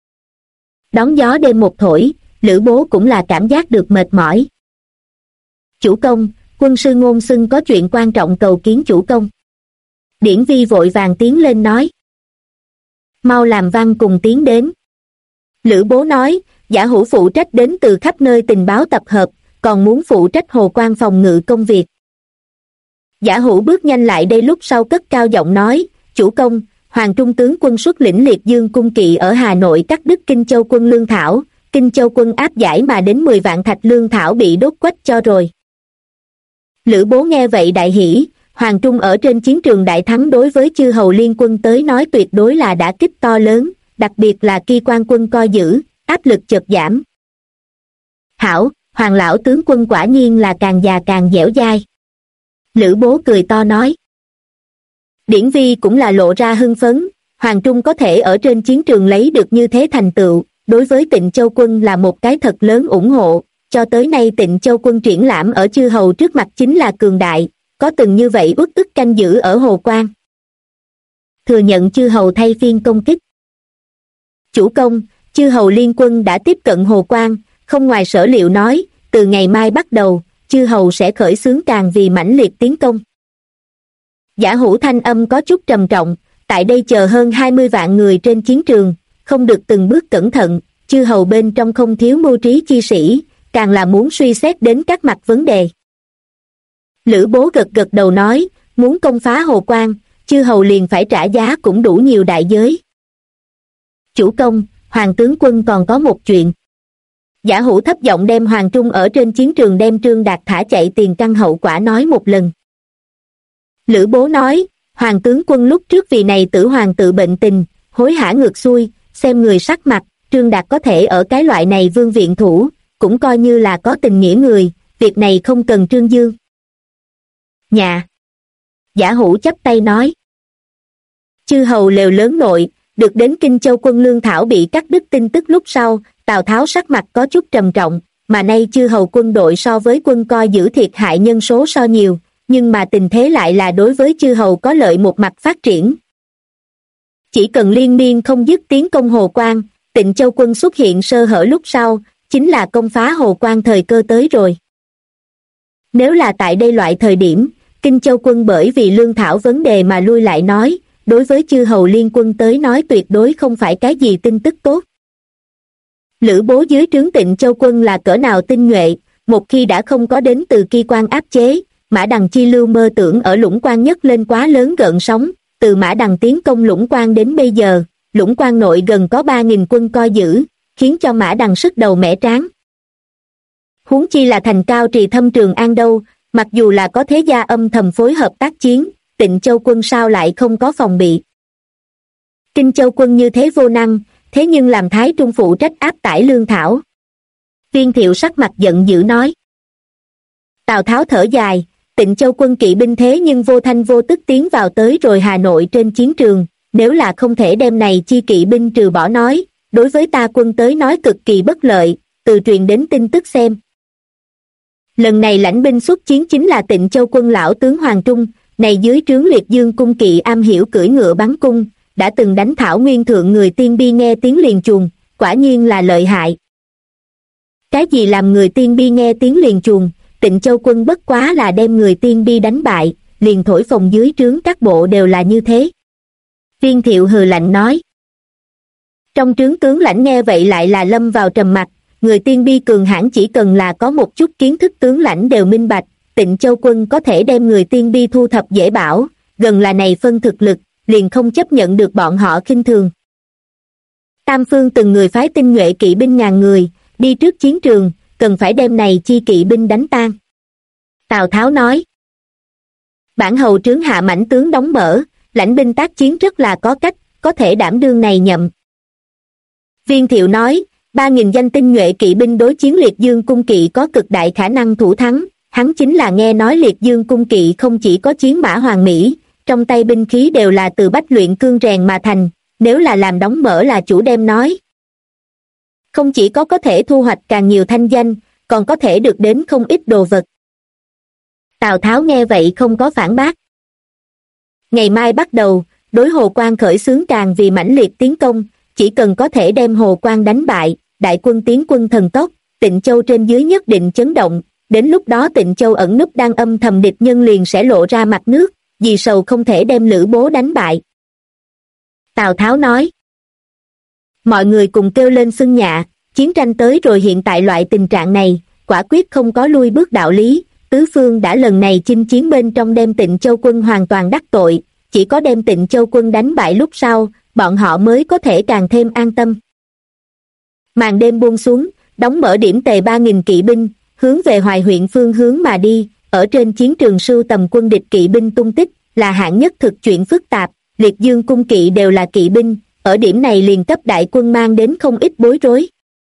Đón gió đêm một thổi, Lữ Bố cũng là cảm giác được mệt mỏi. Chủ công, quân sư Ngôn Xưng có chuyện quan trọng cầu kiến chủ công. Điển Vi vội vàng tiến lên nói. mau làm văn cùng tiến đến. Lữ Bố nói, Giả Hữu phụ trách đến từ khắp nơi tình báo tập hợp, còn muốn phụ trách Hồ Quan phòng ngự công việc. Giả Hữu bước nhanh lại đây lúc sau cất cao giọng nói, chủ công, Hoàng Trung tướng quân xuất lĩnh Liệt Dương cung kỵ ở Hà Nội cắt đứt Kinh Châu quân lương thảo, Kinh Châu quân áp giải mà đến 10 vạn thạch lương thảo bị đốt quách cho rồi. Lữ Bố nghe vậy đại hỉ, Hoàng Trung ở trên chiến trường đại thắng đối với chư hầu liên quân tới nói tuyệt đối là đả kích to lớn, đặc biệt là khi quan quân coi giữ, áp lực chợt giảm. Hảo, Hoàng lão tướng quân quả nhiên là càng già càng dẻo dai. Lữ Bố cười to nói. Điển Vi cũng là lộ ra hưng phấn, Hoàng Trung có thể ở trên chiến trường lấy được như thế thành tựu, đối với Tịnh Châu quân là một cái thật lớn ủng hộ, cho tới nay Tịnh Châu quân triển lãm ở chư hầu trước mặt chính là cường đại, có từng như vậy uất ức canh giữ ở Hồ Quan. Thừa nhận chư hầu thay phiên công kích. Chủ công, chư hầu liên quân đã tiếp cận Hồ Quan, không ngoài sở liệu nói, từ ngày mai bắt đầu, chư hầu sẽ khởi xướng càng vì mãnh liệt tiến công. Giả Hữu thanh âm có chút trầm trọng, tại đây chờ hơn 20 vạn người trên chiến trường, không được từng bước cẩn thận, chư hầu bên trong không thiếu mưu trí chi sĩ, càng là muốn suy xét đến các mặt vấn đề. Lữ Bố gật gật đầu nói, muốn công phá Hồ Quan, chư hầu liền phải trả giá cũng đủ nhiều đại giới. Chủ công, Hoàng tướng quân còn có một chuyện. Giả Hữu thấp giọng đem Hoàng Trung ở trên chiến trường đem Trương Đạt thả chạy tiền căn hậu quả nói một lần. Lữ Bố nói, Hoàng tướng quân lúc trước vì này tử hoàng tự bệnh tình, hối hả ngược xuôi, xem người sắc mặt, Trương Đạt có thể ở cái loại này vương viện thủ, cũng coi như là có tình nghĩa người, việc này không cần Trương Dương. Nhà. Giả Hữu chắp tay nói. Chư hầu lều lớn nội, được đến Kinh Châu quân lương thảo bị cắt đứt tin tức lúc sau, Tào Tháo sắc mặt có chút trầm trọng, mà nay chư hầu quân đội so với quân coi giữ thiệt hại nhân số so nhiều, nhưng mà tình thế lại là đối với chư hầu có lợi một mặt phát triển. Chỉ cần liên miên không dứt tiến công Hồ Quan, Tịnh Châu quân xuất hiện sơ hở lúc sau, chính là công phá Hồ Quan thời cơ tới rồi. Nếu là tại đây loại thời điểm, Kinh Châu quân bởi vì lương thảo vấn đề mà lui lại nói, đối với chư hầu liên quân tới nói tuyệt đối không phải cái gì tin tức tốt. Lữ Bố dưới trướng Tịnh Châu quân là cỡ nào tinh nhuệ, một khi đã không có đến từ Kỳ Quan áp chế, Mã Đằng chi lưu mơ tưởng ở Lũng Quan nhất lên quá lớn gợn sóng, từ Mã Đằng tiến công Lũng Quan đến bây giờ, Lũng Quan nội gần có 3.000 quân coi giữ, khiến cho Mã Đằng sức đầu mẻ tráng. Huống chi là thành Cao Trì thâm Trường An đâu, mặc dù là có thế gia âm thầm phối hợp tác chiến, Tịnh Châu quân sao lại không có phòng bị. Kinh Châu quân như thế vô năng, thế nhưng làm Thái Trung phụ trách áp tải lương thảo. Viên Thiệu sắc mặt giận dữ nói. Tào Tháo thở dài, Tịnh Châu quân kỵ binh thế nhưng vô thanh vô tức tiến vào tới rồi Hà Nội trên chiến trường, nếu là không thể đem này chi kỵ binh trừ bỏ nói, đối với ta quân tới nói cực kỳ bất lợi, từ truyền đến tin tức xem. Lần này lãnh binh xuất chiến chính là Tịnh Châu quân lão tướng Hoàng Trung, này dưới trướng Liệt Dương cung kỵ am hiểu cưỡi ngựa bắn cung, đã từng đánh Thảo Nguyên thượng người Tiên Bi nghe tiếng liền chuồng, quả nhiên là lợi hại. Cái gì làm người Tiên Bi nghe tiếng liền chuồng, Tịnh Châu quân bất quá là đem người Tiên Bi đánh bại, liền thổi phồng dưới trướng các bộ đều là như thế. Viên Thiệu hừ lạnh nói. Trong trướng tướng lãnh nghe vậy lại là lâm vào trầm mặc, người Tiên Bi cường hãn chỉ cần là có một chút kiến thức tướng lãnh đều minh bạch, Tịnh Châu quân có thể đem người Tiên Bi thu thập dễ bảo, gần là này phân thực lực, liền không chấp nhận được bọn họ khinh thường. Tam phương từng người phái tinh nhuệ kỵ binh ngàn người, đi trước chiến trường, cần phải đem này chi kỵ binh đánh tan. Tào Tháo nói. Bản hầu trướng hạ mãnh tướng đóng mở, lãnh binh tác chiến rất là có cách, có thể đảm đương này nhậm. Viên Thiệu nói, 3.000 danh tinh nhuệ kỵ binh đối chiến Liệt Dương cung kỵ có cực đại khả năng thủ thắng, hắn chính là nghe nói Liệt Dương cung kỵ không chỉ có chiến mã hoàng mỹ, trong tay binh khí đều là từ bách luyện cương rèn mà thành, nếu là làm đóng mở là chủ đem nói. Không chỉ có thể thu hoạch càng nhiều thanh danh, còn có thể được đến không ít đồ vật. Tào Tháo nghe vậy không có phản bác. Ngày mai bắt đầu, đối Hồ Quan khởi xướng càng vì mãnh liệt tiến công, chỉ cần có thể đem Hồ Quan đánh bại, đại quân tiến quân thần tốc, Tịnh Châu trên dưới nhất định chấn động, đến lúc đó Tịnh Châu ẩn núp đang âm thầm địch nhân liền sẽ lộ ra mặt nước, vì sầu không thể đem Lữ Bố đánh bại. Tào Tháo nói. Mọi người cùng kêu lên xưng nhạ, chiến tranh tới rồi hiện tại loại tình trạng này, quả quyết không có lui bước đạo lý, tứ phương đã lần này chinh chiến bên trong đem Tịnh Châu quân hoàn toàn đắc tội, chỉ có đem Tịnh Châu quân đánh bại lúc sau, bọn họ mới có thể càng thêm an tâm. Màn đêm buông xuống, đóng mở điểm tề 3.000 kỵ binh, hướng về Hoài huyện phương hướng mà đi, ở trên chiến trường sưu tầm quân địch kỵ binh tung tích, là hạng nhất thực chuyện phức tạp, liệt dương cung kỵ đều là kỵ binh, ở điểm này liền cấp đại quân mang đến không ít bối rối.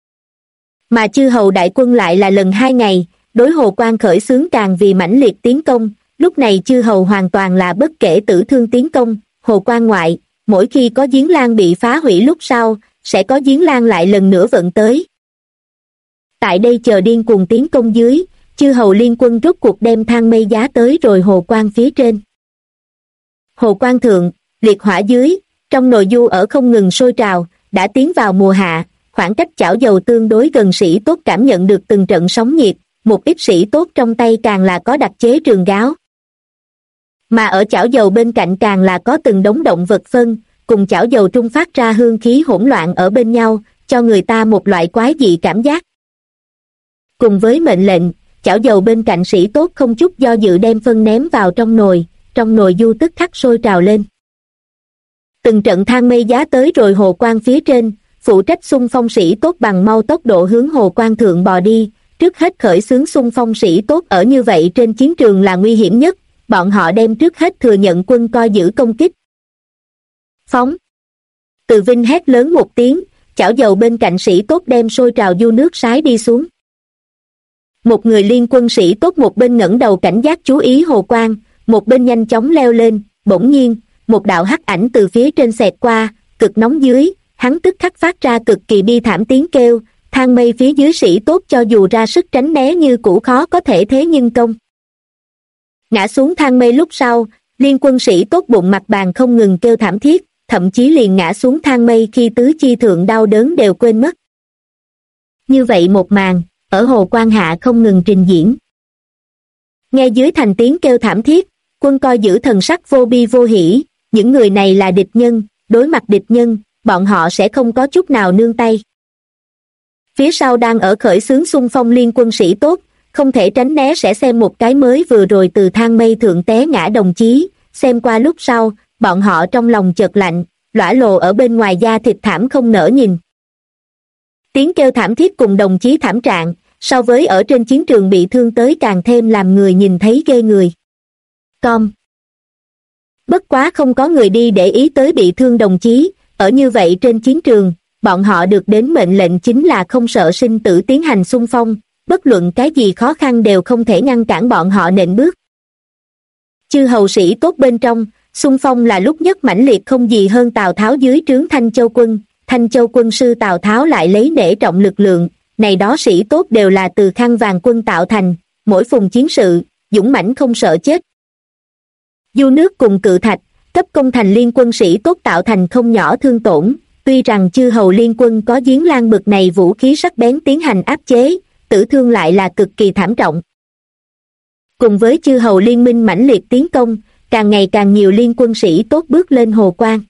Mà chư hầu đại quân lại là lần 2 ngày, đối Hồ Quan khởi xướng càng vì mãnh liệt tiến công, lúc này chư hầu hoàn toàn là bất kể tử thương tiến công, Hồ Quan ngoại, mỗi khi có giếng lan bị phá hủy lúc sau, sẽ có giếng lan lại lần nữa vận tới. Tại đây chờ điên cuồng tiến công dưới, chư hầu liên quân rốt cuộc đem thang mây giá tới rồi Hồ Quan phía trên. Hồ Quan thượng, liệt hỏa dưới, trong nồi du ở không ngừng sôi trào, đã tiến vào mùa hạ, khoảng cách chảo dầu tương đối gần sĩ tốt cảm nhận được từng trận sóng nhiệt, một ít sĩ tốt trong tay càng là có đặc chế trường gáo. Mà ở chảo dầu bên cạnh càng là có từng đống động vật phân, cùng chảo dầu trung phát ra hương khí hỗn loạn ở bên nhau, cho người ta một loại quái dị cảm giác. Cùng với mệnh lệnh, chảo dầu bên cạnh sĩ tốt không chút do dự đem phân ném vào trong nồi du tức khắc sôi trào lên. Từng trận thang mây giá tới rồi Hồ Quan phía trên, phụ trách xung phong sĩ tốt bằng mau tốc độ hướng Hồ Quan thượng bò đi, trước hết khởi xướng xung phong sĩ tốt ở như vậy trên chiến trường là nguy hiểm nhất, bọn họ đem trước hết thừa nhận quân coi giữ công kích. Phóng! Từ Vinh hét lớn một tiếng, chảo dầu bên cạnh sĩ tốt đem sôi trào du nước sái đi xuống. Một người liên quân sĩ tốt một bên ngẩng đầu cảnh giác chú ý Hồ Quan, một bên nhanh chóng leo lên, bỗng nhiên, một đạo hắc ảnh từ phía trên xẹt qua, cực nóng dưới, hắn tức khắc phát ra cực kỳ bi thảm tiếng kêu, thang mây phía dưới sĩ tốt cho dù ra sức tránh né như cũ khó có thể thế nhưng công. Ngã xuống thang mây lúc sau, liên quân sĩ tốt bụng mặt bàn không ngừng kêu thảm thiết, thậm chí liền ngã xuống thang mây khi tứ chi thượng đau đớn đều quên mất. Như vậy một màn, ở Hồ Quan hạ không ngừng trình diễn. Nghe dưới thành tiếng kêu thảm thiết, quân coi giữ thần sắc vô bi vô hỉ, những người này là địch nhân, đối mặt địch nhân, bọn họ sẽ không có chút nào nương tay. Phía sau đang ở khởi xướng xung phong liên quân sĩ tốt, không thể tránh né sẽ xem một cái mới vừa rồi từ thang mây thượng té ngã đồng chí, xem qua lúc sau, bọn họ trong lòng chợt lạnh, lõa lồ ở bên ngoài da thịt thảm không nỡ nhìn. Tiếng kêu thảm thiết cùng đồng chí thảm trạng, so với ở trên chiến trường bị thương tới càng thêm làm người nhìn thấy ghê người. Bất quá không có người đi để ý tới bị thương đồng chí, ở như vậy trên chiến trường, bọn họ được đến mệnh lệnh chính là không sợ sinh tử tiến hành xung phong, bất luận cái gì khó khăn đều không thể ngăn cản bọn họ nện bước. Chư hầu sĩ tốt bên trong, xung phong là lúc nhất mãnh liệt không gì hơn Tào Tháo dưới trướng Thanh Châu quân sư Tào Tháo lại lấy nể trọng lực lượng, này đó sĩ tốt đều là từ khăn vàng quân tạo thành, mỗi phùng chiến sự, dũng mãnh không sợ chết. Du nước cùng cự thạch, cấp công thành liên quân sĩ tốt tạo thành không nhỏ thương tổn, tuy rằng chư hầu liên quân có giếng lan bực này vũ khí sắc bén tiến hành áp chế, tử thương lại là cực kỳ thảm trọng. Cùng với chư hầu liên minh mãnh liệt tiến công, càng ngày càng nhiều liên quân sĩ tốt bước lên Hồ Quan.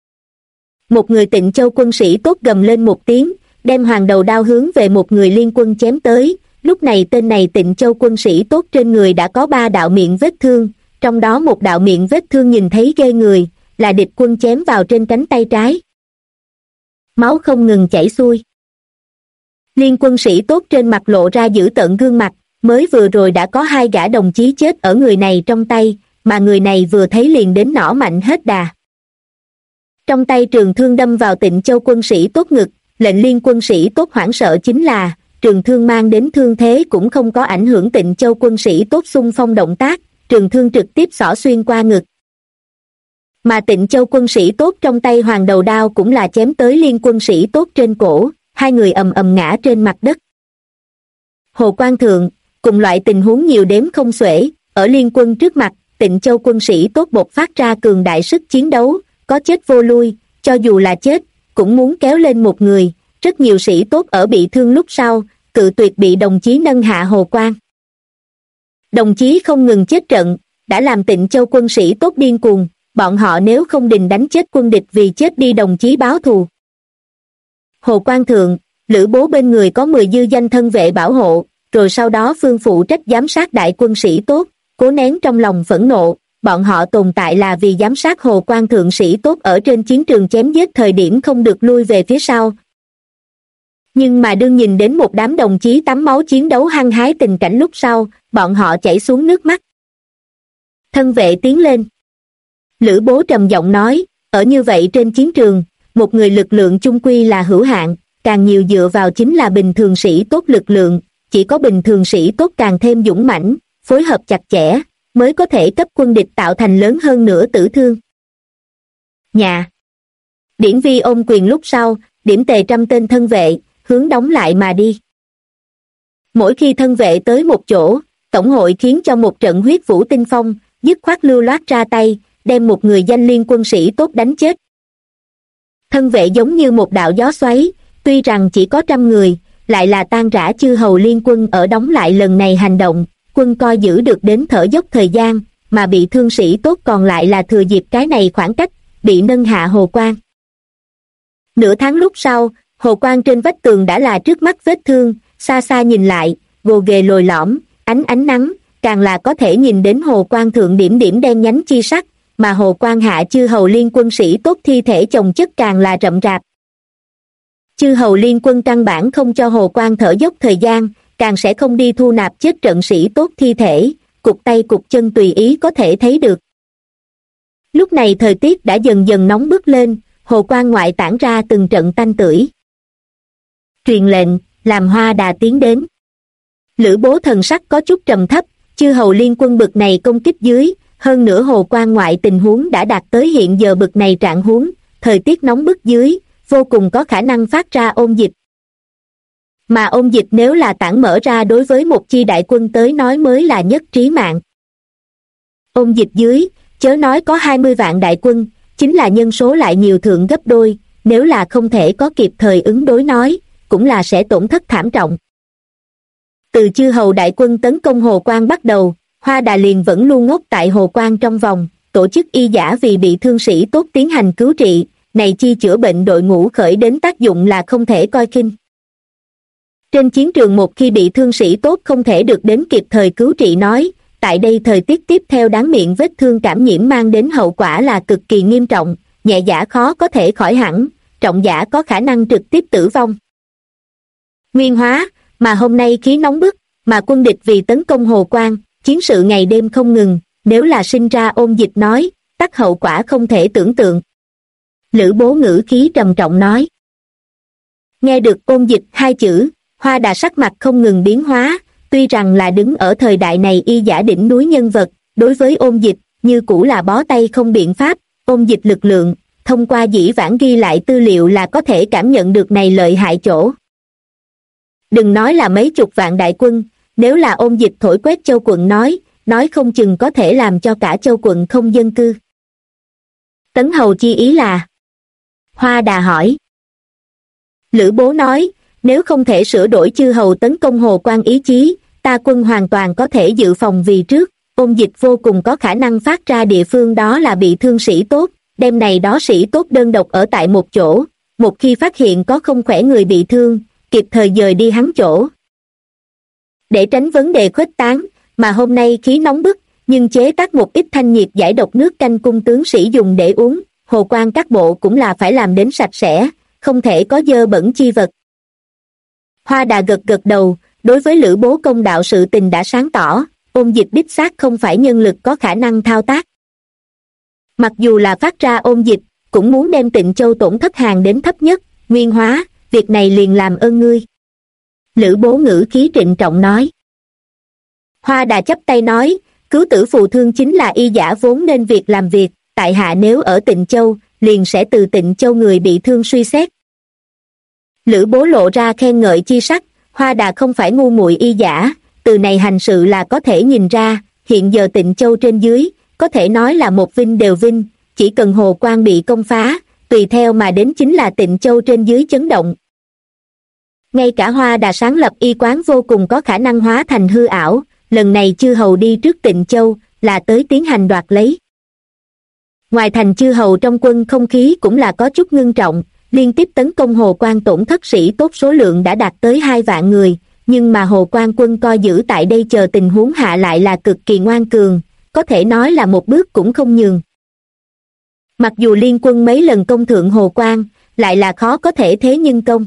Một người Tịnh Châu quân sĩ tốt gầm lên một tiếng, đem hoàng đầu đao hướng về một người liên quân chém tới, lúc này tên này Tịnh Châu quân sĩ tốt trên người đã có 3 đạo miệng vết thương, trong đó một đạo miệng vết thương nhìn thấy ghê người, là địch quân chém vào trên cánh tay trái. Máu không ngừng chảy xuôi. Liên quân sĩ tốt trên mặt lộ ra dữ tợn gương mặt, mới vừa rồi đã có 2 gã đồng chí chết ở người này trong tay, mà người này vừa thấy liền đến nỏ mạnh hết đà. Trong tay trường thương đâm vào Tịnh Châu quân sĩ tốt ngực, lệnh liên quân sĩ tốt hoảng sợ chính là, trường thương mang đến thương thế cũng không có ảnh hưởng Tịnh Châu quân sĩ tốt xung phong động tác, trường thương trực tiếp xỏ xuyên qua ngực. Mà Tịnh Châu quân sĩ tốt trong tay hoàng đầu đao cũng là chém tới liên quân sĩ tốt trên cổ, 2 người ầm ầm ngã trên mặt đất. Hồ Quan thượng, cùng loại tình huống nhiều đếm không xuể, ở liên quân trước mặt, Tịnh Châu quân sĩ tốt bộc phát ra cường đại sức chiến đấu, có chết vô lui, cho dù là chết, cũng muốn kéo lên một người, rất nhiều sĩ tốt ở bị thương lúc sau, cự tuyệt bị đồng chí nâng hạ Hồ Quan. Đồng chí không ngừng chết trận, đã làm Tịnh Châu quân sĩ tốt điên cuồng, bọn họ nếu không đình đánh chết quân địch vì chết đi đồng chí báo thù. Hồ Quan Thượng, Lữ Bố bên người có 10 dư danh thân vệ bảo hộ, rồi sau đó Phương phụ trách giám sát đại quân sĩ tốt, cố nén trong lòng phẫn nộ, bọn họ tồn tại là vì giám sát Hồ Quan Thượng sĩ tốt ở trên chiến trường chém giết thời điểm không được lui về phía sau. Nhưng mà đương nhìn đến một đám đồng chí tắm máu chiến đấu hăng hái tình cảnh lúc sau, bọn họ chảy xuống nước mắt. Thân vệ tiến lên. Lữ Bố trầm giọng nói, ở như vậy trên chiến trường, một người lực lượng chung quy là hữu hạn, càng nhiều dựa vào chính là bình thường sĩ tốt lực lượng, chỉ có bình thường sĩ tốt càng thêm dũng mãnh, phối hợp chặt chẽ, mới có thể cấp quân địch tạo thành lớn hơn nữa tử thương. Nhà. Điển Vi ôm quyền lúc sau, điểm tề 100 tên thân vệ, hướng đóng lại mà đi. Mỗi khi thân vệ tới một chỗ, tổng hội khiến cho một trận huyết vũ tinh phong, dứt khoát lưu loát ra tay, đem một người danh liên quân sĩ tốt đánh chết. Thân vệ giống như một đạo gió xoáy, tuy rằng chỉ có 100 người, lại là tan rã chư hầu liên quân ở đóng lại lần này hành động, quân coi giữ được đến thở dốc thời gian, mà bị thương sĩ tốt còn lại là thừa dịp cái này khoảng cách, bị nâng hạ hồ quan. Nửa tháng lúc sau, hồ quan trên vách tường đã là trước mắt vết thương, xa xa nhìn lại, gồ ghề lồi lõm, ánh nắng, càng là có thể nhìn đến hồ quan thượng điểm điểm đen nhánh chi sắc, mà hồ quan hạ chư hầu liên quân sĩ tốt thi thể chồng chất càng là rậm rạp. Chư hầu liên quân căn bản không cho hồ quan thở dốc thời gian, càng sẽ không đi thu nạp chết trận sĩ tốt thi thể, cục tay cục chân tùy ý có thể thấy được. Lúc này thời tiết đã dần dần nóng bức lên, hồ quan ngoại tản ra từng trận tanh tưởi. Truyền lệnh, làm Hoa Đà tiến đến. Lữ Bố thần sắc có chút trầm thấp, chư hầu liên quân bực này công kích dưới, hơn nữa hồ quan ngoại tình huống đã đạt tới hiện giờ bực này trạng huống, thời tiết nóng bức dưới, vô cùng có khả năng phát ra ôn dịch. Mà ôn dịch nếu là tản mở ra đối với một chi đại quân tới nói mới là nhất trí mạng. Ôn dịch dưới, chớ nói có 20 vạn đại quân, chính là nhân số lại nhiều thượng gấp đôi, nếu là không thể có kịp thời ứng đối nói, cũng là sẽ tổn thất thảm trọng. Từ chư hầu đại quân tấn công hồ quan bắt đầu, Hoa Đà liền vẫn luôn ngốc tại hồ quan trong vòng, tổ chức y giả vì bị thương sĩ tốt tiến hành cứu trị, này chi chữa bệnh đội ngũ khởi đến tác dụng là không thể coi khinh. Trên chiến trường một khi bị thương sĩ tốt không thể được đến kịp thời cứu trị nói, tại đây thời tiết tiếp theo đáng miệng vết thương cảm nhiễm mang đến hậu quả là cực kỳ nghiêm trọng, nhẹ giả khó có thể khỏi hẳn, trọng giả có khả năng trực tiếp tử vong. Nguyên hóa, mà hôm nay khí nóng bức, mà quân địch vì tấn công hồ quan, chiến sự ngày đêm không ngừng, nếu là sinh ra ôn dịch nói, tắc hậu quả không thể tưởng tượng. Lữ Bố ngữ khí trầm trọng nói. Nghe được ôn dịch hai chữ, Hoa Đà sắc mặt không ngừng biến hóa, tuy rằng là đứng ở thời đại này y giả đỉnh núi nhân vật, đối với ôn dịch, như cũ là bó tay không biện pháp, ôn dịch lực lượng, thông qua dĩ vãng ghi lại tư liệu là có thể cảm nhận được này lợi hại chỗ. Đừng nói là mấy chục vạn đại quân, nếu là ôn dịch thổi quét châu quận nói không chừng có thể làm cho cả châu quận không dân cư. Tấn hầu chi ý là? Hoa Đà hỏi. Lữ Bố nói, nếu không thể sửa đổi chư hầu tấn công hồ quan ý chí, ta quân hoàn toàn có thể dự phòng vì trước, ôn dịch vô cùng có khả năng phát ra địa phương đó là bị thương sĩ tốt, đêm này đó sĩ tốt đơn độc ở tại một chỗ, một khi phát hiện có không khỏe người bị thương, kịp thời dời đi hắn chỗ. Để tránh vấn đề khuếch tán, mà hôm nay khí nóng bức, nhưng chế tác một ít thanh nhiệt giải độc nước canh cung tướng sĩ dùng để uống, hồ quan các bộ cũng là phải làm đến sạch sẽ, không thể có dơ bẩn chi vật. Hoa Đà gật gật đầu, đối với Lữ Bố công đạo sự tình đã sáng tỏ, ôn dịch đích xác không phải nhân lực có khả năng thao tác. Mặc dù là phát ra ôn dịch, cũng muốn đem Tịnh Châu tổn thất hàng đến thấp nhất, Nguyên Hóa, việc này liền làm ơn ngươi. Lữ Bố ngữ khí trịnh trọng nói. Hoa Đà chắp tay nói, cứu tử phù thương chính là y giả vốn nên việc làm việc, tại hạ nếu ở Tịnh Châu, liền sẽ từ Tịnh Châu người bị thương suy xét. Lữ Bố lộ ra khen ngợi chi sắc, Hoa Đà không phải ngu muội y giả, từ này hành sự là có thể nhìn ra, hiện giờ Tịnh Châu trên dưới, có thể nói là một vinh đều vinh, chỉ cần hồ quan bị công phá, tùy theo mà đến chính là Tịnh Châu trên dưới chấn động. Ngay cả Hoa Đà sáng lập y quán vô cùng có khả năng hóa thành hư ảo, lần này chư hầu đi trước Tịnh Châu, là tới tiến hành đoạt lấy. Ngoài thành chư hầu trong quân không khí cũng là có chút ngưng trọng, liên tiếp tấn công Hồ Quan tổn thất sĩ tốt số lượng đã đạt tới 2 vạn người, nhưng mà Hồ Quan quân coi giữ tại đây chờ tình huống hạ lại là cực kỳ ngoan cường, có thể nói là một bước cũng không nhường. Mặc dù liên quân mấy lần công thượng Hồ Quan, lại là khó có thể thế nhưng công.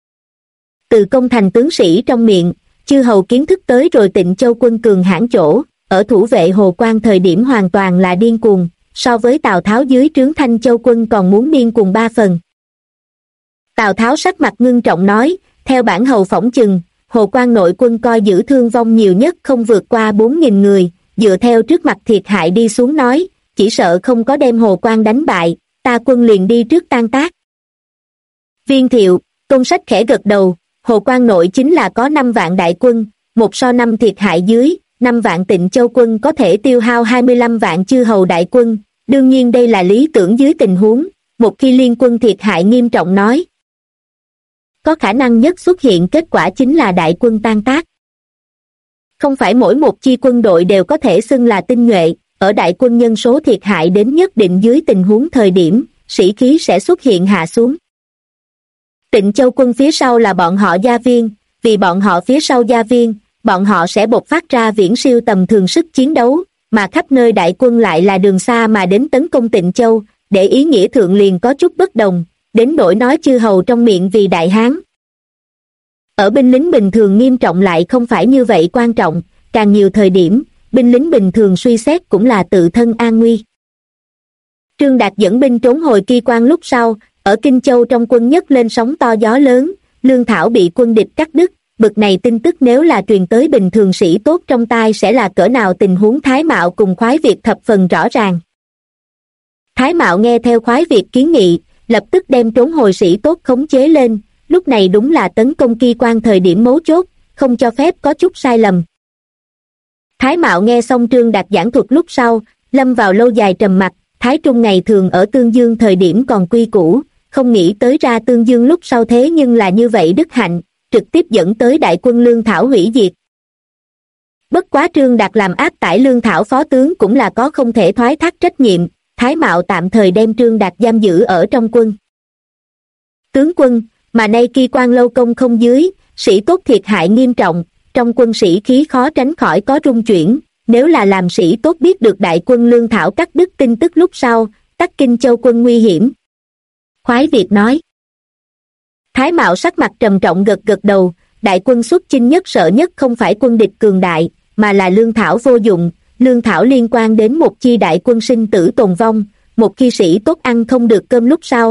Từ công thành tướng sĩ trong miệng, chư hầu kiến thức tới rồi Tịnh Châu quân cường hãn chỗ, ở thủ vệ Hồ Quan thời điểm hoàn toàn là điên cuồng, so với Tào Tháo dưới trướng Thanh Châu quân còn muốn điên cuồng 3 phần. Tào Tháo sắc mặt ngưng trọng nói, theo bản hầu phỏng chừng, Hồ Quan nội quân coi giữ thương vong nhiều nhất không vượt qua 4.000 người, dựa theo trước mặt thiệt hại đi xuống nói, chỉ sợ không có đem Hồ Quan đánh bại, ta quân liền đi trước tan tác. Viên Thiệu, Tôn Sách khẽ gật đầu, Hồ Quan nội chính là có 5 vạn đại quân, 1 so 5 thiệt hại dưới, 5 vạn Tịnh Châu quân có thể tiêu hao 25 vạn chư hầu đại quân, đương nhiên đây là lý tưởng dưới tình huống, một khi liên quân thiệt hại nghiêm trọng nói. Có khả năng nhất xuất hiện kết quả chính là đại quân tan tác. Không phải mỗi một chi quân đội đều có thể xưng là tinh nhuệ, ở đại quân nhân số thiệt hại đến nhất định dưới tình huống thời điểm, sĩ khí sẽ xuất hiện hạ xuống. Tịnh Châu quân phía sau là bọn họ Gia Viên, vì bọn họ phía sau Gia Viên, bọn họ sẽ bộc phát ra viễn siêu tầm thường sức chiến đấu, mà khắp nơi đại quân lại là đường xa mà đến tấn công Tịnh Châu, để ý nghĩa thượng liền có chút bất đồng, đến nỗi nói chư hầu trong miệng vì đại hán. Ở binh lính bình thường nghiêm trọng lại không phải như vậy quan trọng, càng nhiều thời điểm, binh lính bình thường suy xét cũng là tự thân an nguy. Trương Đạt dẫn binh trốn hồi Ki Quan lúc sau, ở Kinh Châu trong quân nhất lên sóng to gió lớn, lương thảo bị quân địch cắt đứt, bực này tin tức nếu là truyền tới bình thường sĩ tốt trong tai sẽ là cỡ nào tình huống Thái Mạo cùng Khoái Việt thập phần rõ ràng. Thái Mạo nghe theo Khoái Việt kiến nghị, lập tức đem trốn hồi sĩ tốt khống chế lên, lúc này đúng là tấn công Ki Quan thời điểm mấu chốt, không cho phép có chút sai lầm. Thái Mạo nghe xong Trương Đạt giảng thuật lúc sau, lâm vào lâu dài trầm mặc, Thái Trung ngày thường ở Tương Dương thời điểm còn quy củ, không nghĩ tới ra Tương Dương lúc sau thế nhưng là như vậy đức hạnh, trực tiếp dẫn tới đại quân lương thảo hủy diệt. Bất quá Trương Đạt làm áp tải lương thảo phó tướng cũng là có không thể thoái thác trách nhiệm, Thái Mạo tạm thời đem Trương Đạt giam giữ ở trong quân. Tướng quân, mà nay Ki Quan lâu công không dưới, sĩ tốt thiệt hại nghiêm trọng, trong quân sĩ khí khó tránh khỏi có rung chuyển, nếu là làm sĩ tốt biết được đại quân lương thảo cắt đứt tin tức lúc sau, tắc Kinh Châu quân nguy hiểm. Khoái Việt nói. Thái Mạo sắc mặt trầm trọng gật gật đầu, đại quân xuất chinh nhất sợ nhất không phải quân địch cường đại, mà là lương thảo vô dụng, lương thảo liên quan đến một chi đại quân sinh tử tồn vong, một khi sĩ tốt ăn không được cơm lúc sau.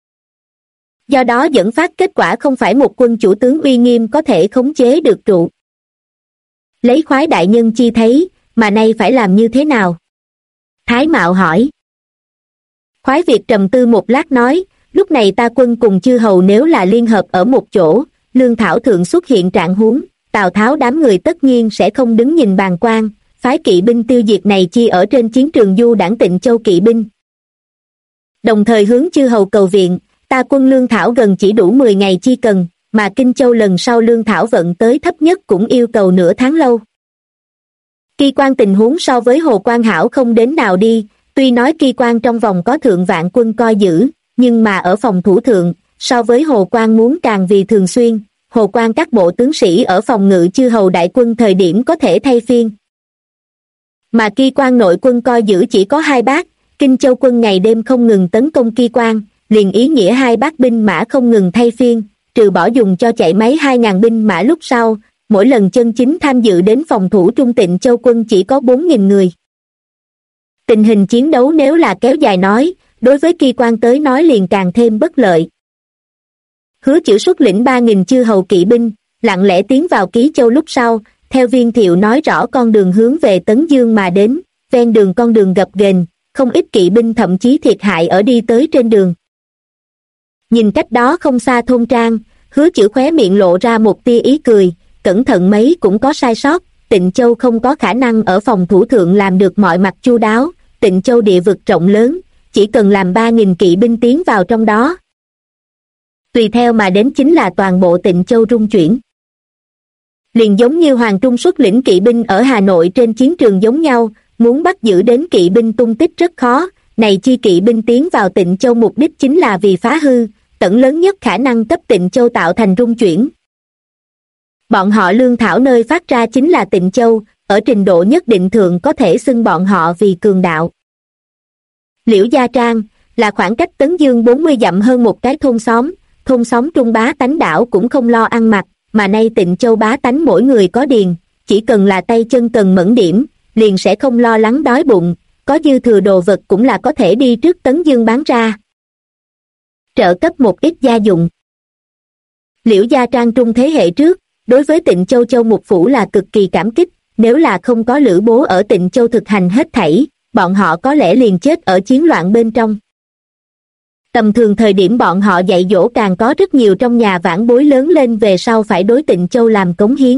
Do đó dẫn phát kết quả không phải một quân chủ tướng uy nghiêm có thể khống chế được trụ. Lấy Khoái đại nhân chi thấy, mà nay phải làm như thế nào? Thái Mạo hỏi. Khoái Việt trầm tư một lát nói, lúc này ta quân cùng chư hầu nếu là liên hợp ở một chỗ, lương thảo thượng xuất hiện trạng huống, Tào Tháo đám người tất nhiên sẽ không đứng nhìn bàng quan, phái kỵ binh tiêu diệt này chi ở trên chiến trường du đảng Tịnh Châu kỵ binh. Đồng thời hướng chư hầu cầu viện, ta quân lương thảo gần chỉ đủ 10 ngày chi cần, mà Kinh Châu lần sau lương thảo vận tới thấp nhất cũng yêu cầu nửa tháng lâu. Ki Quan tình huống so với Hồ Quan hảo không đến nào đi, tuy nói Ki Quan trong vòng có thượng vạn quân coi giữ, nhưng mà ở phòng thủ thượng, so với Hồ Quan muốn càng vì thường xuyên, Hồ Quan các bộ tướng sĩ ở phòng ngự chư hầu đại quân thời điểm có thể thay phiên. Mà Ki Quan nội quân coi giữ chỉ có 2 bác, Kinh Châu quân ngày đêm không ngừng tấn công Ki Quan, liền ý nghĩa 2 bác binh mã không ngừng thay phiên, trừ bỏ dùng cho chạy máy 2.000 binh mã lúc sau, mỗi lần chân chính tham dự đến phòng thủ Trung Tịnh Châu quân chỉ có 4.000 người. Tình hình chiến đấu nếu là kéo dài nói, đối với Ki Quan tới nói liền càng thêm bất lợi. Hứa Chử xuất lĩnh 3.000 chư hầu kỵ binh, lặng lẽ tiến vào Ký Châu lúc sau, theo Viên Thiệu nói rõ con đường hướng về Tấn Dương mà đến, ven đường con đường gập ghềnh, không ít kỵ binh thậm chí thiệt hại ở đi tới trên đường. Nhìn cách đó không xa thôn trang, Hứa Chử khóe miệng lộ ra một tia ý cười, cẩn thận mấy cũng có sai sót, Tịnh Châu không có khả năng ở phòng thủ thượng làm được mọi mặt chu đáo, Tịnh Châu địa vực rộng lớn, chỉ cần làm 3.000 kỵ binh tiến vào trong đó. Tùy theo mà đến chính là toàn bộ Tịnh Châu rung chuyển. Liền giống như Hoàng Trung xuất lĩnh kỵ binh ở Hà Nội trên chiến trường giống nhau, muốn bắt giữ đến kỵ binh tung tích rất khó, này chi kỵ binh tiến vào Tịnh Châu mục đích chính là vì phá hư, tận lớn nhất khả năng cấp Tịnh Châu tạo thành rung chuyển. Bọn họ lương thảo nơi phát ra chính là Tịnh Châu, ở trình độ nhất định thượng có thể xưng bọn họ vì cường đạo. Liễu Gia Trang là khoảng cách Tấn Dương 40 dặm hơn một cái thôn xóm trung bá tánh đảo cũng không lo ăn mặc, mà nay Tịnh Châu bá tánh mỗi người có điền, chỉ cần là tay chân cần mẫn điểm, liền sẽ không lo lắng đói bụng, có dư thừa đồ vật cũng là có thể đi trước Tấn Dương bán ra. Trợ cấp một ít gia dụng. Liễu Gia Trang trung thế hệ trước, đối với Tịnh Châu Châu Mục Phủ là cực kỳ cảm kích, nếu là không có Lữ Bố ở Tịnh Châu thực hành hết thảy, bọn họ có lẽ liền chết ở chiến loạn bên trong. Tầm thường thời điểm bọn họ dạy dỗ càng có rất nhiều trong nhà vãn bối lớn lên về sau phải đối Tịnh Châu làm cống hiến.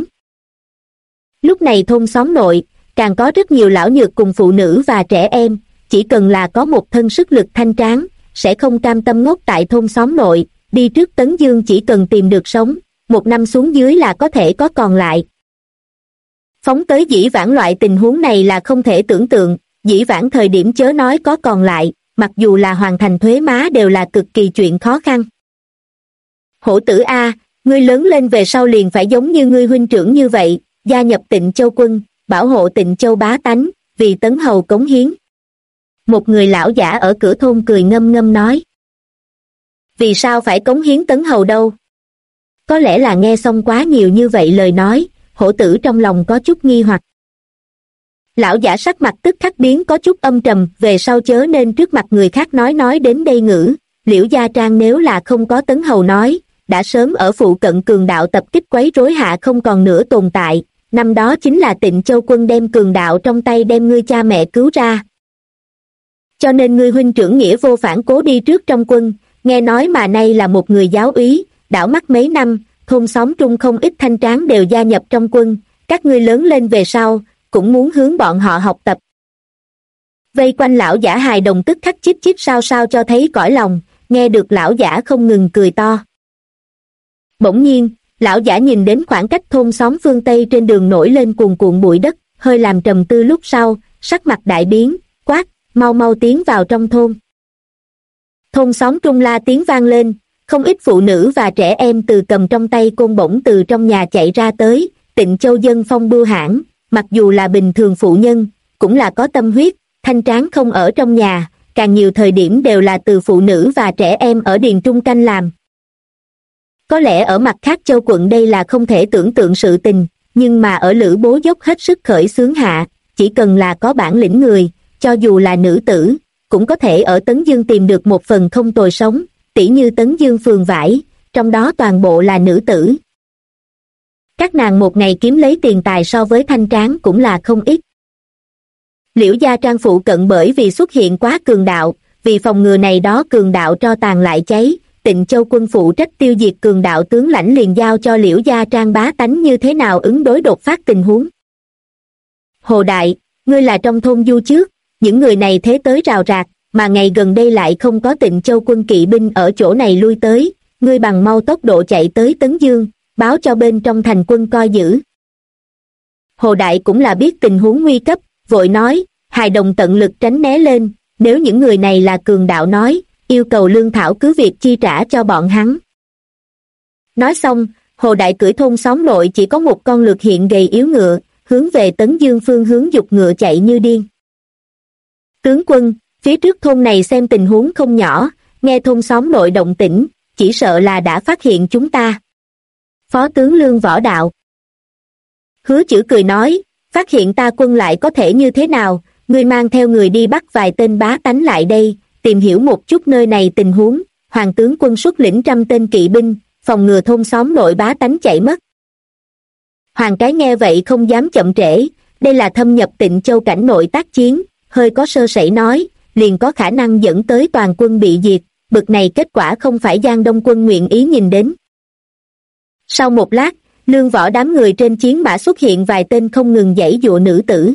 Lúc này thôn xóm nội, càng có rất nhiều lão nhược cùng phụ nữ và trẻ em, chỉ cần là có một thân sức lực thanh tráng, sẽ không cam tâm ngốc tại thôn xóm nội, đi trước Tấn Dương chỉ cần tìm được sống, một năm xuống dưới là có thể có còn lại. Phóng tới dĩ vãng loại tình huống này là không thể tưởng tượng, dĩ vãng thời điểm chớ nói có còn lại, mặc dù là hoàn thành thuế má đều là cực kỳ chuyện khó khăn. Hổ tử A, ngươi lớn lên về sau liền phải giống như ngươi huynh trưởng như vậy, gia nhập Tịnh Châu quân, bảo hộ Tịnh Châu bá tánh, vì Tấn Hầu cống hiến. Một người lão giả ở cửa thôn cười ngâm ngâm nói. Vì sao phải cống hiến Tấn Hầu đâu? Có lẽ là nghe xong quá nhiều như vậy lời nói, hổ tử trong lòng có chút nghi hoặc. Lão giả sắc mặt tức khắc biến có chút âm trầm, về sau chớ nên trước mặt người khác nói đến đây ngữ, Liễu Gia Trang nếu là không có Tấn Hầu nói, đã sớm ở phụ cận cường đạo tập kích quấy rối hạ không còn nữa tồn tại, năm đó chính là Tịnh Châu quân đem cường đạo trong tay đem ngươi cha mẹ cứu ra. Cho nên ngươi huynh trưởng nghĩa vô phản cố đi trước trong quân, nghe nói mà nay là một người giáo úy, đảo mắt mấy năm, thôn xóm trung không ít thanh tráng đều gia nhập trong quân, các ngươi lớn lên về sau, cũng muốn hướng bọn họ học tập. Vây quanh lão giả hài đồng tức khắc chít chít sao sao cho thấy cõi lòng, nghe được lão giả không ngừng cười to. Bỗng nhiên, lão giả nhìn đến khoảng cách thôn xóm phương Tây trên đường nổi lên cuồn cuộn bụi đất, hơi làm trầm tư lúc sau, sắc mặt đại biến, quát, mau mau tiến vào trong thôn. Thôn xóm trung la tiếng vang lên, không ít phụ nữ và trẻ em từ cầm trong tay côn bổng từ trong nhà chạy ra tới, Tịnh Châu dân phong bưu hãn, mặc dù là bình thường phụ nhân, cũng là có tâm huyết, thanh tráng không ở trong nhà, càng nhiều thời điểm đều là từ phụ nữ và trẻ em ở điền trung canh làm. Có lẽ ở mặt khác châu quận đây là không thể tưởng tượng sự tình, nhưng mà ở Lữ Bố dốc hết sức khởi xướng hạ, chỉ cần là có bản lĩnh người, cho dù là nữ tử, cũng có thể ở Tấn Dương tìm được một phần không tồi sống, tỉ như Tấn Dương phường vải, trong đó toàn bộ là nữ tử. Các nàng một ngày kiếm lấy tiền tài so với thanh tráng cũng là không ít. Liễu Gia Trang phụ cận bởi vì xuất hiện quá cường đạo, vì phòng ngừa này đó cường đạo tro tàn lại cháy, Tịnh Châu quân phụ trách tiêu diệt cường đạo tướng lãnh liền giao cho Liễu Gia Trang bá tánh như thế nào ứng đối đột phát tình huống. Hồ Đại, ngươi là trong thôn du trước, những người này thế tới rào rạc, mà ngày gần đây lại không có Tịnh Châu quân kỵ binh ở chỗ này lui tới, ngươi bằng mau tốc độ chạy tới Tấn Dương, báo cho bên trong thành quân coi giữ. Hồ Đại cũng là biết tình huống nguy cấp, vội nói, hài đồng tận lực tránh né lên, nếu những người này là cường đạo nói, yêu cầu lương thảo cứ việc chi trả cho bọn hắn. Nói xong, Hồ Đại cưỡi thôn xóm nội chỉ có một con lược hiện gầy yếu ngựa, hướng về Tấn Dương phương hướng dục ngựa chạy như điên. Tướng quân, phía trước thôn này xem tình huống không nhỏ, nghe thôn xóm nội động tĩnh, chỉ sợ là đã phát hiện chúng ta. Phó tướng Lương Võ đạo. Hứa Chữ cười nói, phát hiện ta quân lại có thể như thế nào, ngươi mang theo người đi bắt vài tên bá tánh lại đây, tìm hiểu một chút nơi này tình huống, hoàng tướng quân xuất lĩnh 100 tên kỵ binh, phòng ngừa thôn xóm nội bá tánh chạy mất. Hoàng cái nghe vậy không dám chậm trễ, đây là thâm nhập Tịnh Châu cảnh nội tác chiến, hơi có sơ sẩy nói, liền có khả năng dẫn tới toàn quân bị diệt, bực này kết quả không phải Giang Đông quân nguyện ý nhìn đến. Sau một lát, Lương Võ đám người trên chiến mã xuất hiện vài tên không ngừng giãy giụa nữ tử.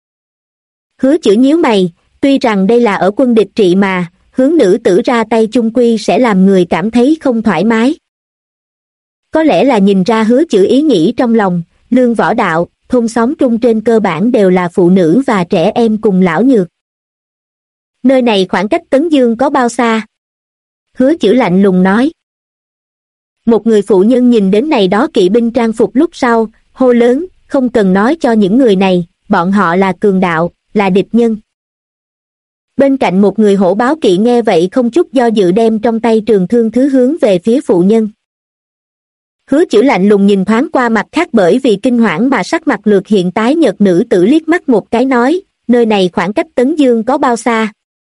Hứa Chữ nhíu mày, tuy rằng đây là ở quân địch trị mà, hướng nữ tử ra tay chung quy sẽ làm người cảm thấy không thoải mái. Có lẽ là nhìn ra Hứa Chữ ý nghĩ trong lòng, Lương Võ đạo, thôn xóm trung trên cơ bản đều là phụ nữ và trẻ em cùng lão nhược. Nơi này khoảng cách Tấn Dương có bao xa? Hứa Chữ lạnh lùng nói. Một người phụ nhân nhìn đến này đó kỵ binh trang phục lúc sau, hô lớn, không cần nói cho những người này, bọn họ là cường đạo, là địch nhân. Bên cạnh một người hổ báo kỵ nghe vậy không chút do dự đem trong tay trường thương thứ hướng về phía phụ nhân. Hứa Chữ lạnh lùng nhìn thoáng qua mặt khác bởi vì kinh hoảng mà sắc mặt lược hiện tái nhợt nữ tử liếc mắt một cái nói, nơi này khoảng cách Tấn Dương có bao xa?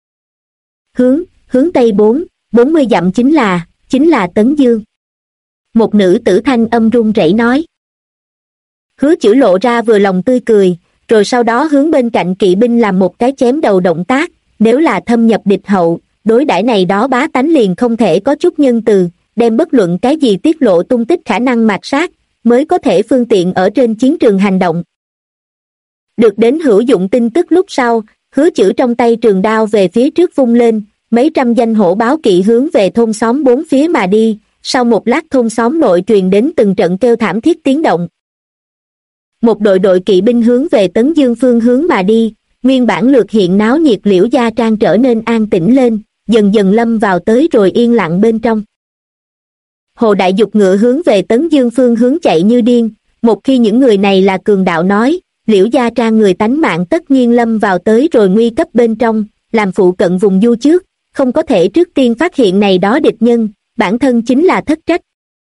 Hướng Tây 40 dặm chính là Tấn Dương. Một nữ tử thanh âm run rẩy nói. Hứa Chữ lộ ra vừa lòng tươi cười, rồi sau đó hướng bên cạnh kỵ binh làm một cái chém đầu động tác, nếu là thâm nhập địch hậu, đối đãi này đó bá tánh liền không thể có chút nhân từ, đem bất luận cái gì tiết lộ tung tích khả năng mạt sát, mới có thể phương tiện ở trên chiến trường hành động. Được đến hữu dụng tin tức lúc sau, Hứa Chữ trong tay trường đao về phía trước vung lên, mấy trăm danh hổ báo kỵ hướng về thôn xóm bốn phía mà đi, sau một lát thôn xóm nội truyền đến từng trận kêu thảm thiết tiếng động. Một đội kỵ binh hướng về Tấn Dương phương hướng mà đi, nguyên bản lược hiện náo nhiệt Liễu Gia Trang trở nên an tĩnh lên, dần dần lâm vào tới rồi yên lặng bên trong. Hồ Đại Dục ngựa hướng về Tấn Dương phương hướng chạy như điên, một khi những người này là cường đạo nói, Liễu Gia Trang người tánh mạng tất nhiên lâm vào tới rồi nguy cấp bên trong, làm phụ cận vùng du trước, không có thể trước tiên phát hiện này đó địch nhân, bản thân chính là thất trách.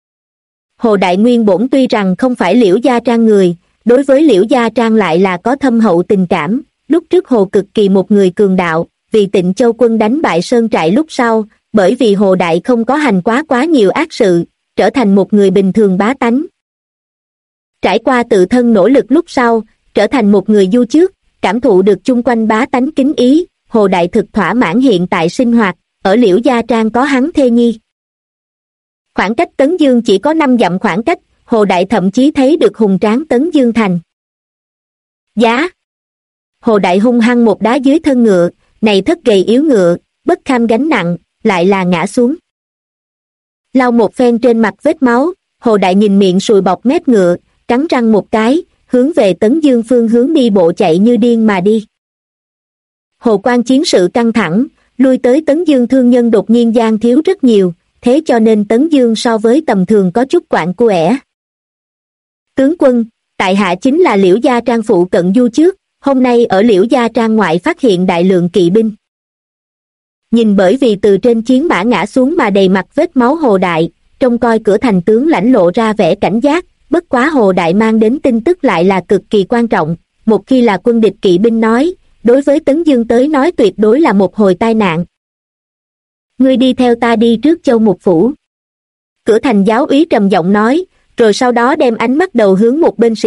Hồ Đại Nguyên bổn tuy rằng không phải Liễu Gia Trang người, đối với Liễu Gia Trang lại là có thâm hậu tình cảm, lúc trước Hồ Cực Kỳ một người cường đạo, vì Tịnh Châu quân đánh bại Sơn Trại lúc sau, bởi vì Hồ Đại không có hành quá nhiều ác sự, trở thành một người bình thường bá tánh. Trải qua tự thân nỗ lực lúc sau, trở thành một người du trước, cảm thụ được chung quanh bá tánh kính ý, Hồ Đại thực thỏa mãn hiện tại sinh hoạt, ở Liễu Gia Trang có hắn thê nhi. Khoảng cách Tấn Dương chỉ có 5 dặm khoảng cách, Hồ Đại thậm chí thấy được hùng tráng Tấn Dương thành. Giá! Hồ Đại hung hăng một đá dưới thân ngựa, này thất gầy yếu ngựa, bất kham gánh nặng, lại là ngã xuống. Lau một phen trên mặt vết máu, Hồ Đại nhìn miệng sùi bọt mép ngựa, cắn răng một cái, hướng về Tấn Dương phương hướng đi bộ chạy như điên mà đi. Hồ quan chiến sự căng thẳng, lui tới Tấn Dương thương nhân đột nhiên gian thiếu rất nhiều, thế cho nên Tấn Dương so với tầm thường có chút quạng cuể. Tướng quân, tại hạ chính là Liễu Gia Trang phụ cận du trước, hôm nay ở Liễu Gia Trang ngoại phát hiện đại lượng kỵ binh. Nhìn bởi vì từ trên chiến mã ngã xuống mà đầy mặt vết máu Hồ Đại, trông coi cửa thành tướng lãnh lộ ra vẻ cảnh giác, bất quá Hồ Đại mang đến tin tức lại là cực kỳ quan trọng, một khi là quân địch kỵ binh nói, đối với Tấn Dương tới nói tuyệt đối là một hồi tai nạn. Ngươi đi theo ta đi trước Châu Mục Phủ. Cửa thành giáo úy trầm giọng nói, rồi sau đó đem ánh mắt đầu hướng một bên sĩ